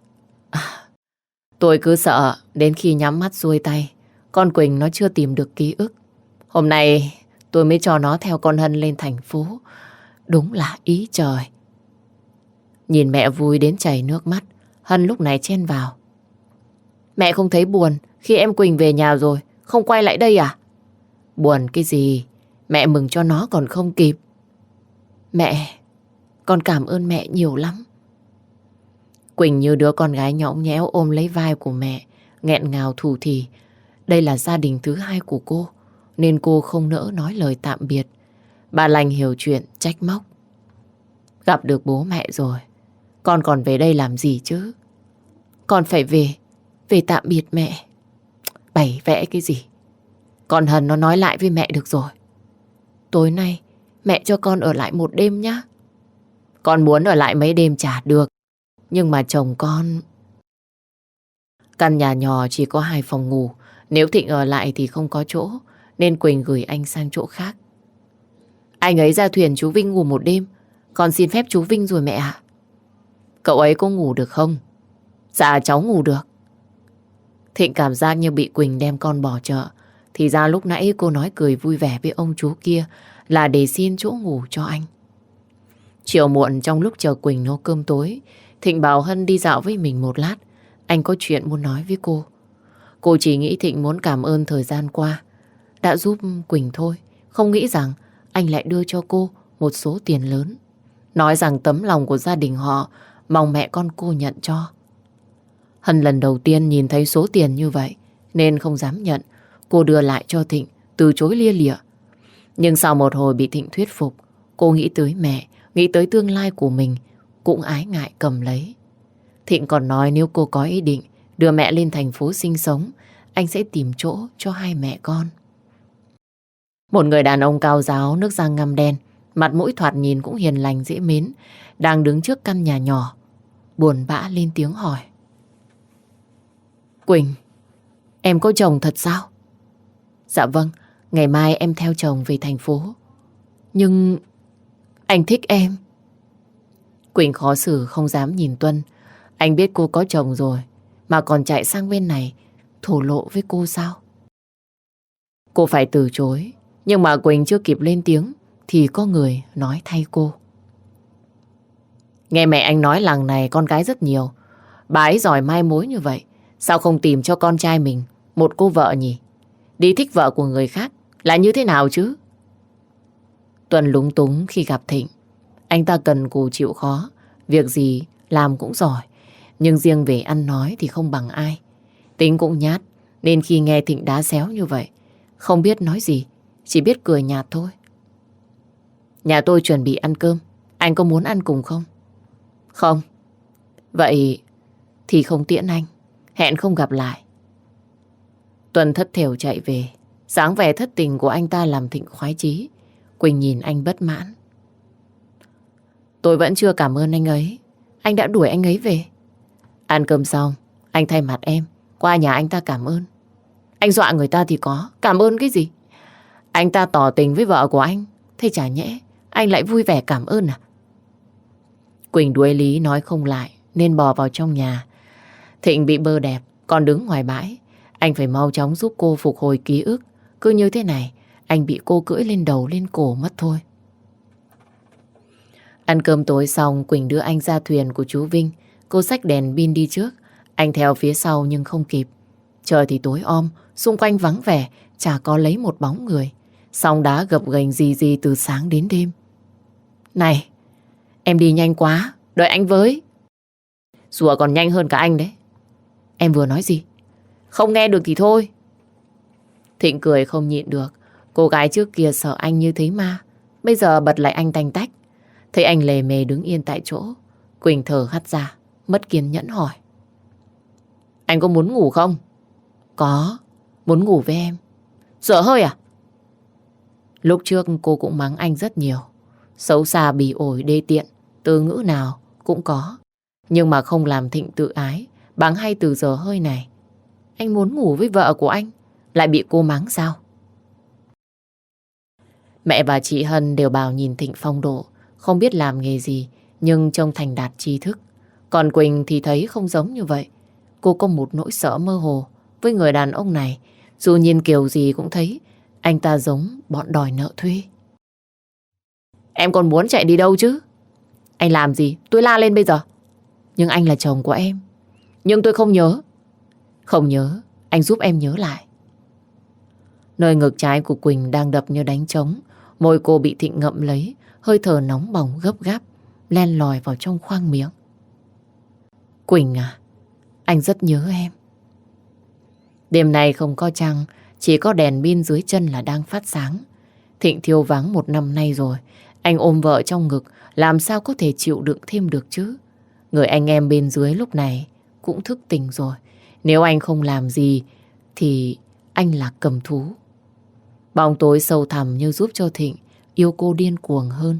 Tôi cứ sợ đến khi nhắm mắt xuôi tay, con Quỳnh nó chưa tìm được ký ức. Hôm nay tôi mới cho nó theo con Hân lên thành phố. Đúng là ý trời. Nhìn mẹ vui đến chảy nước mắt, Hân lúc này chen vào. Mẹ không thấy buồn khi em Quỳnh về nhà rồi, không quay lại đây à? Buồn cái gì? Mẹ mừng cho nó còn không kịp. Mẹ, con cảm ơn mẹ nhiều lắm. Quỳnh như đứa con gái nhõng nhẽo ôm lấy vai của mẹ, nghẹn ngào thủ thỉ. Đây là gia đình thứ hai của cô, nên cô không nỡ nói lời tạm biệt. Bà Lành hiểu chuyện, trách móc. Gặp được bố mẹ rồi, con còn về đây làm gì chứ? Con phải về tạm biệt mẹ. Bày vẽ cái gì? Con Hân nó nói lại với mẹ được rồi. Tối nay mẹ cho con ở lại một đêm nhá. Con muốn ở lại mấy đêm chả được, nhưng mà chồng con... Căn nhà nhỏ chỉ có 2 phòng ngủ. Nếu Thịnh ở lại thì không có chỗ, nên Quỳnh gửi anh sang chỗ khác. Anh ấy ra thuyền chú Vinh ngủ một đêm. Con xin phép chú Vinh rồi mẹ ạ. Cậu ấy có ngủ được không? Dạ cháu ngủ được. Thịnh cảm giác như bị Quỳnh đem con bỏ chợ. Thì ra lúc nãy cô nói cười vui vẻ với ông chú kia là để xin chỗ ngủ cho anh. Chiều muộn trong lúc chờ Quỳnh nấu cơm tối, Thịnh bảo Hân đi dạo với mình một lát. Anh có chuyện muốn nói với cô. Cô chỉ nghĩ Thịnh muốn cảm ơn thời gian qua đã giúp Quỳnh thôi. Không nghĩ rằng anh lại đưa cho cô một số tiền lớn. Nói rằng tấm lòng của gia đình họ mong mẹ con cô nhận cho. Hân lần đầu tiên nhìn thấy số tiền như vậy nên không dám nhận. Cô đưa lại cho Thịnh, từ chối lia lịa. Nhưng sau một hồi bị Thịnh thuyết phục, cô nghĩ tới mẹ, nghĩ tới tương lai của mình, cũng ái ngại cầm lấy. Thịnh còn nói nếu cô có ý định đưa mẹ lên thành phố sinh sống, anh sẽ tìm chỗ cho hai mẹ con. Một người đàn ông cao ráo, nước da ngăm đen, mặt mũi thoạt nhìn cũng hiền lành dễ mến, đang đứng trước căn nhà nhỏ, buồn bã lên tiếng hỏi. Quỳnh, em có chồng thật sao? Dạ vâng, ngày mai em theo chồng về thành phố. Nhưng anh thích em. Quỳnh khó xử không dám nhìn Tuân. Anh biết cô có chồng rồi mà còn chạy sang bên này thổ lộ với cô sao? Cô phải từ chối. Nhưng mà Quỳnh chưa kịp lên tiếng thì có người nói thay cô. Nghe mẹ anh nói làng này con gái rất nhiều. Bà ấy giỏi mai mối như vậy, sao không tìm cho con trai mình một cô vợ nhỉ? Đi thích vợ của người khác là như thế nào chứ? Tuân lúng túng khi gặp Thịnh. Anh ta cần cù chịu khó, việc gì làm cũng giỏi. Nhưng riêng về ăn nói thì không bằng ai. Tính cũng nhát, nên khi nghe Thịnh đá xéo như vậy, không biết nói gì, chỉ biết cười nhạt thôi. Nhà tôi chuẩn bị ăn cơm, anh có muốn ăn cùng không? Không. Vậy thì không tiễn anh, hẹn không gặp lại. Tuân thất thểu chạy về. Dáng vẻ thất tình của anh ta làm Thịnh khoái chí. Quỳnh nhìn anh bất mãn. Tôi vẫn chưa cảm ơn anh ấy. Anh đã đuổi anh ấy về. Ăn cơm xong, anh thay mặt em qua nhà anh ta cảm ơn. Anh dọa người ta thì có, cảm ơn cái gì? Anh ta tỏ tình với vợ của anh, thế chả nhẽ anh lại vui vẻ cảm ơn à? Quỳnh đuối lý nói không lại nên bò vào trong nhà. Thịnh bị bơ đẹp còn đứng ngoài bãi. Anh phải mau chóng giúp cô phục hồi ký ức. Cứ như thế này anh bị cô cưỡi lên đầu lên cổ mất thôi. Ăn cơm tối xong, Quỳnh đưa anh ra thuyền của chú Vinh. Cô xách đèn pin đi trước, anh theo phía sau nhưng không kịp. Trời thì tối om, xung quanh vắng vẻ, chả có lấy một bóng người. Sóng đá gập ghềnh gì từ sáng đến đêm. Này, em đi nhanh quá, đợi anh với. Rùa còn nhanh hơn cả anh đấy. Em vừa nói gì? Không nghe được thì thôi. Thịnh cười không nhịn được. Cô gái trước kia sợ anh như thế mà, bây giờ bật lại anh tanh tách. Thấy anh lề mề đứng yên tại chỗ, Quỳnh thở hắt ra, mất kiên nhẫn hỏi. Anh có muốn ngủ không? Có, muốn ngủ với em. Dở hơi à? Lúc trước cô cũng mắng anh rất nhiều. Xấu xa bỉ ổi đê tiện, từ ngữ nào cũng có. Nhưng mà không làm Thịnh tự ái bằng hay từ giờ hơi này. Anh muốn ngủ với vợ của anh, lại bị cô mắng sao? Mẹ và chị Hân đều bảo nhìn Thịnh phong độ, không biết làm nghề gì, nhưng trông thành đạt tri thức. Còn Quỳnh thì thấy không giống như vậy. Cô có một nỗi sợ mơ hồ với người đàn ông này. Dù nhìn kiểu gì cũng thấy anh ta giống bọn đòi nợ thuê. Em còn muốn chạy đi đâu chứ? Anh làm gì tôi la lên bây giờ? Nhưng anh là chồng của em. Nhưng tôi không nhớ. Không nhớ, anh giúp em nhớ lại. Nơi ngực trái của Quỳnh đang đập như đánh trống. Môi cô bị Thịnh ngậm lấy, hơi thở nóng bỏng gấp gáp len lỏi vào trong khoang miệng. Quỳnh à, anh rất nhớ em. Đêm nay không có trăng, chỉ có đèn pin dưới chân là đang phát sáng. Thịnh thiêu vắng 1 năm nay rồi. Anh ôm vợ trong ngực, làm sao có thể chịu đựng thêm được chứ? Người anh em bên dưới lúc này cũng thức tỉnh rồi. Nếu anh không làm gì thì anh là cầm thú. Bóng tối sâu thẳm như giúp cho Thịnh yêu cô điên cuồng hơn.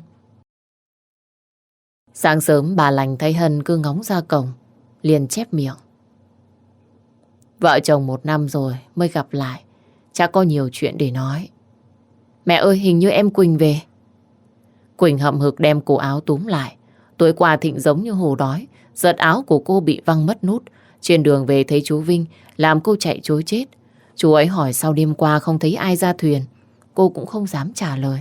Sáng sớm bà lành thấy Hân cứ ngóng ra cổng, liền chép miệng. Vợ chồng 1 năm rồi mới gặp lại, chắc có nhiều chuyện để nói. Mẹ ơi, hình như em Quỳnh về. Quỳnh hậm hực đem cổ áo túm lại. Tối qua Thịnh giống như hổ đói, giật áo của cô bị văng mất nút. Trên đường về thấy chú Vinh làm cô chạy trối chết. Chú ấy hỏi sau đêm qua không thấy ai ra thuyền, cô cũng không dám trả lời.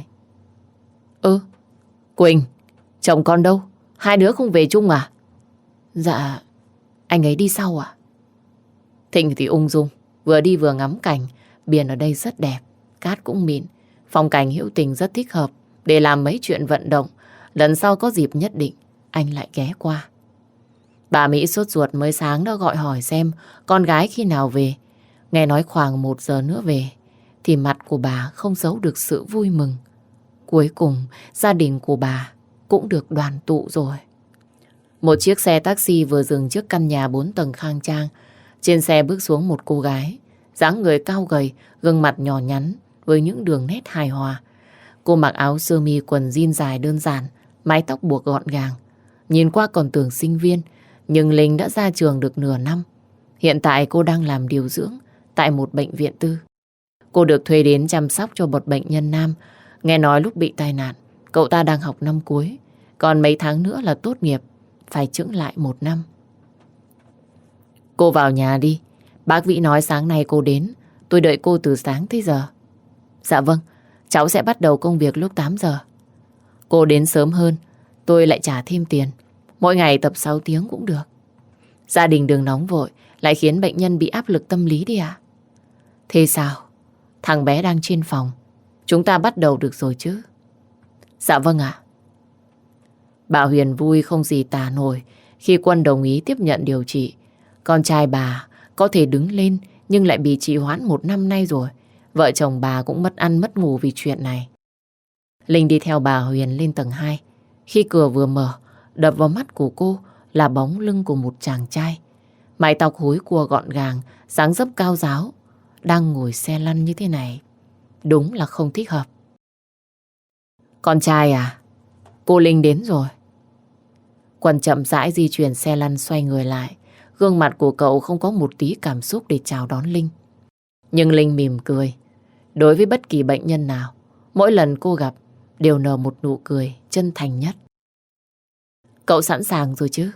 Quỳnh, chồng con đâu? Hai đứa không về chung à? Dạ, anh ấy đi sau à? Thịnh thì ung dung, vừa đi vừa ngắm cảnh. Biển ở đây rất đẹp, cát cũng mịn. Phong cảnh hữu tình rất thích hợp để làm mấy chuyện vận động. Lần sau có dịp nhất định anh lại ghé qua. Bà Mỹ sốt ruột mới sáng đã gọi hỏi xem con gái khi nào về. Nghe nói khoảng 1 giờ nữa về thì mặt của bà không giấu được sự vui mừng. Cuối cùng gia đình của bà cũng được đoàn tụ rồi. Một chiếc xe taxi vừa dừng trước căn nhà 4 tầng khang trang. Trên xe bước xuống một cô gái, dáng người cao gầy, gương mặt nhỏ nhắn với những đường nét hài hòa. Cô mặc áo sơ mi quần jean dài đơn giản, mái tóc buộc gọn gàng. Nhìn qua còn tưởng sinh viên, nhưng Linh đã ra trường được nửa năm. Hiện tại cô đang làm điều dưỡng tại một bệnh viện tư. Cô được thuê đến chăm sóc cho một bệnh nhân nam. Nghe nói lúc bị tai nạn, cậu ta đang học năm cuối, còn mấy tháng nữa là tốt nghiệp, phải chững lại 1 năm. Cô vào nhà đi. Bác Vĩ nói sáng nay cô đến, tôi đợi cô từ sáng tới giờ. Dạ vâng, cháu sẽ bắt đầu công việc lúc 8 giờ. Cô đến sớm hơn, tôi lại trả thêm tiền. Mỗi ngày tập 6 tiếng cũng được. Gia đình đừng nóng vội, lại khiến bệnh nhân bị áp lực tâm lý đi à? Thế sao? Thằng bé đang trên phòng. Chúng ta bắt đầu được rồi chứ? Dạ vâng ạ. Bà Huyền vui không gì tả nổi khi Quân đồng ý tiếp nhận điều trị. Con trai bà có thể đứng lên nhưng lại bị trì hoãn 1 năm nay rồi. Vợ chồng bà cũng mất ăn mất ngủ vì chuyện này. Linh đi theo bà Huyền lên tầng 2. Khi cửa vừa mở, đập vào mắt của cô là bóng lưng của một chàng trai. Mái tóc húi cua gọn gàng, dáng dấp cao ráo, đang ngồi xe lăn như thế này. Đúng là không thích hợp. Con trai à? Cô Linh đến rồi. Quân chậm rãi di chuyển xe lăn xoay người lại. Gương mặt của cậu không có một tí cảm xúc để chào đón Linh. Nhưng Linh mỉm cười. Đối với bất kỳ bệnh nhân nào, mỗi lần cô gặp đều nở một nụ cười chân thành nhất. Cậu sẵn sàng rồi chứ?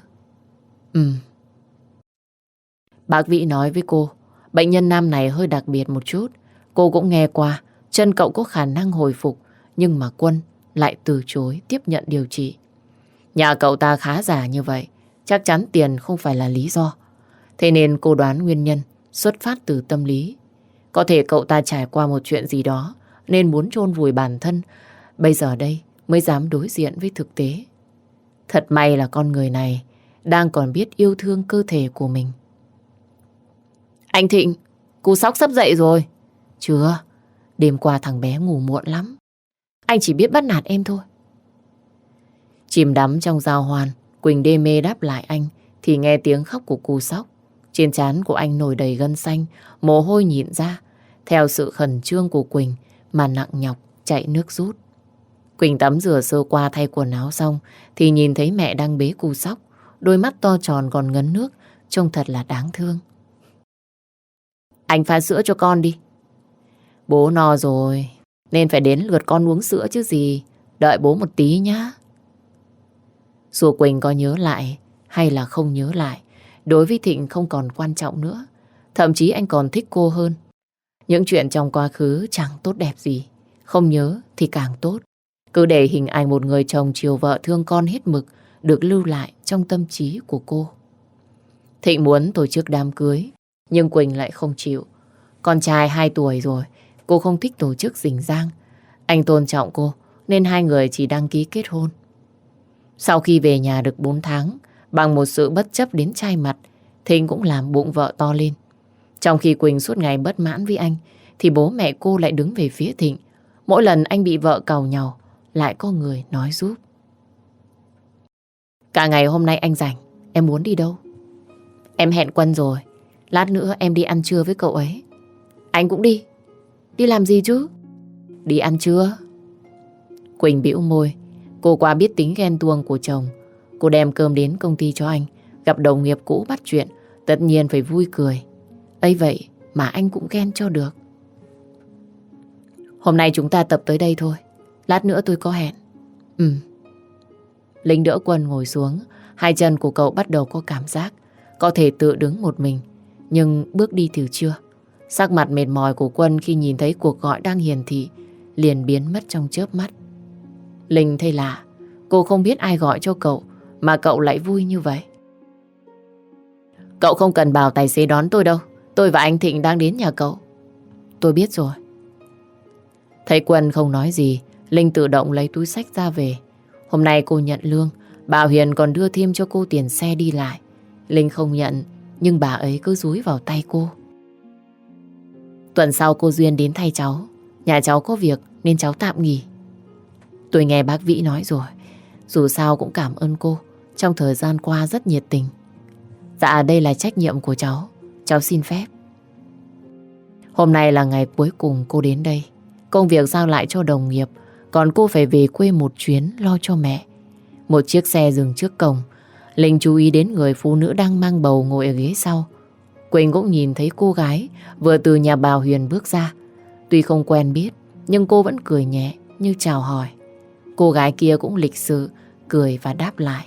Bác Vĩ nói với cô, bệnh nhân nam này hơi đặc biệt một chút. Cô cũng nghe qua, chân cậu có khả năng hồi phục, nhưng mà Quân lại từ chối tiếp nhận điều trị. Nhà cậu ta khá giả như vậy, chắc chắn tiền không phải là lý do. Thế nên cô đoán nguyên nhân xuất phát từ tâm lý. Có thể cậu ta trải qua một chuyện gì đó nên muốn chôn vùi bản thân. Bây giờ đây mới dám đối diện với thực tế. Thật may là con người này đang còn biết yêu thương cơ thể của mình. Anh Thịnh, cô Sóc sắp dậy rồi. Chưa, đêm qua thằng bé ngủ muộn lắm. Anh chỉ biết bắt nạt em thôi. Chìm đắm trong giao hoan, Quỳnh đê mê đáp lại anh thì nghe tiếng khóc của cô Sóc. Trên trán của anh nổi đầy gân xanh, mồ hôi nhịn ra. Theo sự khẩn trương của Quỳnh mà nặng nhọc chạy nước rút. Quỳnh tắm rửa sơ qua thay quần áo xong thì nhìn thấy mẹ đang bế cô Sóc. Đôi mắt to tròn còn ngấn nước, trông thật là đáng thương. Anh pha sữa cho con đi. Bố no rồi, nên phải đến lượt con uống sữa chứ gì. Đợi bố một tí nhá. Dù Quỳnh có nhớ lại hay là không nhớ lại, đối với Thịnh không còn quan trọng nữa. Thậm chí anh còn thích cô hơn. Những chuyện trong quá khứ chẳng tốt đẹp gì, không nhớ thì càng tốt. Cứ để hình ảnh một người chồng chiều vợ thương con hết mực được lưu lại trong tâm trí của cô. Thịnh muốn tổ chức đám cưới, nhưng Quỳnh lại không chịu. Con trai 2 tuổi rồi, cô không thích tổ chức rình rang. Anh tôn trọng cô, nên hai người chỉ đăng ký kết hôn. Sau khi về nhà được 4 tháng, bằng một sự bất chấp đến chai mặt, Thịnh cũng làm bụng vợ to lên. Trong khi Quỳnh suốt ngày bất mãn với anh, thì bố mẹ cô lại đứng về phía Thịnh. Mỗi lần anh bị vợ càu nhàu, lại có người nói giúp. Cả ngày hôm nay anh rảnh, em muốn đi đâu? Em hẹn Quân rồi, lát nữa em đi ăn trưa với cậu ấy. Anh cũng đi. Đi làm gì chứ? Đi ăn trưa. Quỳnh bĩu môi. Cô quá biết tính ghen tuông của chồng. Cô đem cơm đến công ty cho anh. Gặp đồng nghiệp cũ bắt chuyện, tất nhiên phải vui cười. Ấy vậy mà anh cũng ghen cho được. Hôm nay chúng ta tập tới đây thôi. Lát nữa tôi có hẹn. Linh đỡ Quân ngồi xuống. Hai chân của cậu bắt đầu có cảm giác có thể tự đứng một mình. Nhưng bước đi thì chưa. Sắc mặt mệt mỏi của Quân khi nhìn thấy cuộc gọi đang hiển thị liền biến mất trong chớp mắt. Linh thấy lạ, cô không biết ai gọi cho cậu mà cậu lại vui như vậy. Cậu không cần bảo tài xế đón tôi đâu. Tôi và anh Thịnh đang đến nhà cậu. Tôi biết rồi. Thấy Quân không nói gì, Linh tự động lấy túi xách ra về. Hôm nay cô nhận lương, bà Huyền còn đưa thêm cho cô tiền xe đi lại. Linh không nhận, nhưng bà ấy cứ dúi vào tay cô. Tuần sau cô Duyên đến thay cháu. Nhà cháu có việc nên cháu tạm nghỉ. Tôi nghe bác Vĩ nói rồi. Dù sao cũng cảm ơn cô. Trong thời gian qua rất nhiệt tình. Dạ đây là trách nhiệm của cháu. Cháu xin phép. Hôm nay là ngày cuối cùng cô đến đây. Công việc giao lại cho đồng nghiệp. Còn cô phải về quê một chuyến lo cho mẹ. Một chiếc xe dừng trước cổng. Linh chú ý đến người phụ nữ đang mang bầu ngồi ở ghế sau. Quỳnh cũng nhìn thấy cô gái vừa từ nhà bà Huyền bước ra. Tuy không quen biết, nhưng cô vẫn cười nhẹ như chào hỏi. Cô gái kia cũng lịch sự, cười và đáp lại.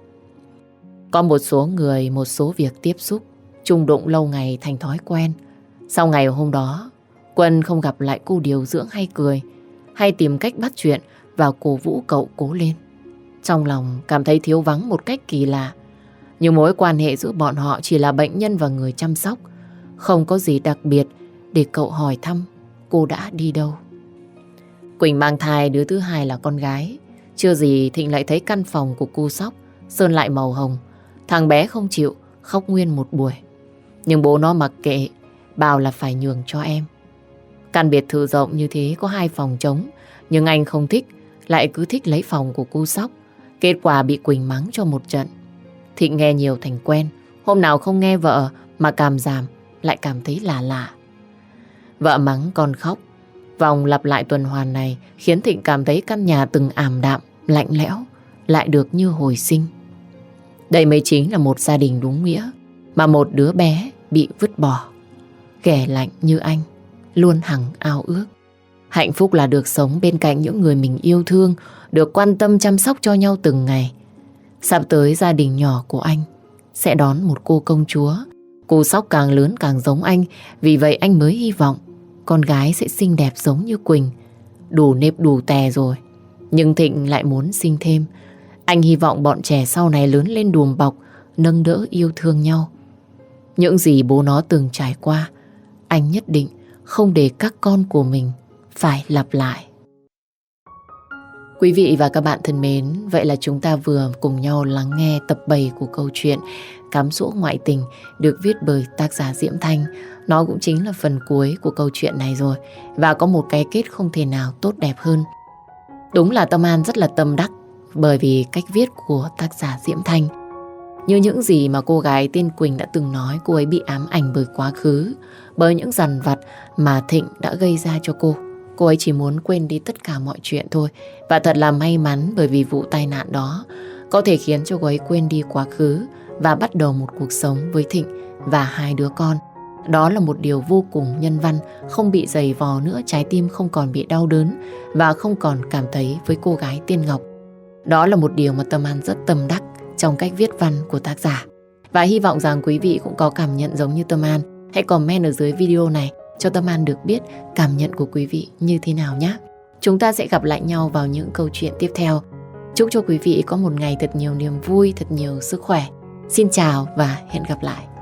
Có một số người, một số việc tiếp xúc, chung đụng lâu ngày thành thói quen. Sau ngày hôm đó, Quân không gặp lại cô điều dưỡng hay cười, hay tìm cách bắt chuyện và cổ vũ cậu cố lên. Trong lòng cảm thấy thiếu vắng một cách kỳ lạ. Nhưng mối quan hệ giữa bọn họ chỉ là bệnh nhân và người chăm sóc. Không có gì đặc biệt để cậu hỏi thăm cô đã đi đâu. Quỳnh mang thai đứa thứ hai là con gái. Chưa gì Thịnh lại thấy căn phòng của cô sóc sơn lại màu hồng. Thằng bé không chịu, khóc nguyên một buổi. Nhưng bố nó mặc kệ, bảo là phải nhường cho em. Căn biệt thự rộng như thế có 2 phòng trống, nhưng anh không thích, lại cứ thích lấy phòng của cô sóc. Kết quả bị Quỳnh mắng cho một trận. Thịnh nghe nhiều thành quen, hôm nào không nghe vợ mà cảm giảm, lại cảm thấy lạ lạ. Vợ mắng con khóc. Vòng lặp lại tuần hoàn này khiến Thịnh cảm thấy căn nhà từng ảm đạm, lạnh lẽo, lại được như hồi sinh. Đây mới chính là một gia đình đúng nghĩa, mà một đứa bé bị vứt bỏ. Ghẻ lạnh như anh, luôn hằng ao ước. Hạnh phúc là được sống bên cạnh những người mình yêu thương, được quan tâm chăm sóc cho nhau từng ngày. Sắp tới gia đình nhỏ của anh sẽ đón một cô công chúa. Cô sóc càng lớn càng giống anh, vì vậy anh mới hy vọng con gái sẽ xinh đẹp giống như Quỳnh. Đủ nếp đủ tè rồi, nhưng Thịnh lại muốn sinh thêm. Anh hy vọng bọn trẻ sau này lớn lên đùm bọc, nâng đỡ yêu thương nhau. Những gì bố nó từng trải qua, anh nhất định không để các con của mình phải lặp lại. Quý vị và các bạn thân mến, vậy là chúng ta vừa cùng nhau lắng nghe tập 7 của câu chuyện Cám Dỗ Ngoại Tình được viết bởi tác giả Diễm Thanh. Nó cũng chính là phần cuối của câu chuyện này rồi, và có một cái kết không thể nào tốt đẹp hơn. Đúng là Tâm An rất là tâm đắc bởi vì cách viết của tác giả Diễm Thanh. Như những gì mà cô gái tên Quỳnh đã từng nói, cô ấy bị ám ảnh bởi quá khứ, bởi những dằn vặt mà Thịnh đã gây ra cho cô. Cô ấy chỉ muốn quên đi tất cả mọi chuyện thôi. Và thật là may mắn bởi vì vụ tai nạn đó có thể khiến cho cô ấy quên đi quá khứ và bắt đầu một cuộc sống với Thịnh và 2 đứa con. Đó là một điều vô cùng nhân văn, không bị giày vò nữa, trái tim không còn bị đau đớn và không còn cảm thấy với cô gái tên Ngọc. Đó là một điều mà Tâm An rất tâm đắc trong cách viết văn của tác giả. Và hy vọng rằng quý vị cũng có cảm nhận giống như Tâm An. Hãy comment ở dưới video này cho Tâm An được biết cảm nhận của quý vị như thế nào nhé. Chúng ta sẽ gặp lại nhau vào những câu chuyện tiếp theo. Chúc cho quý vị có một ngày thật nhiều niềm vui, thật nhiều sức khỏe. Xin chào và hẹn gặp lại.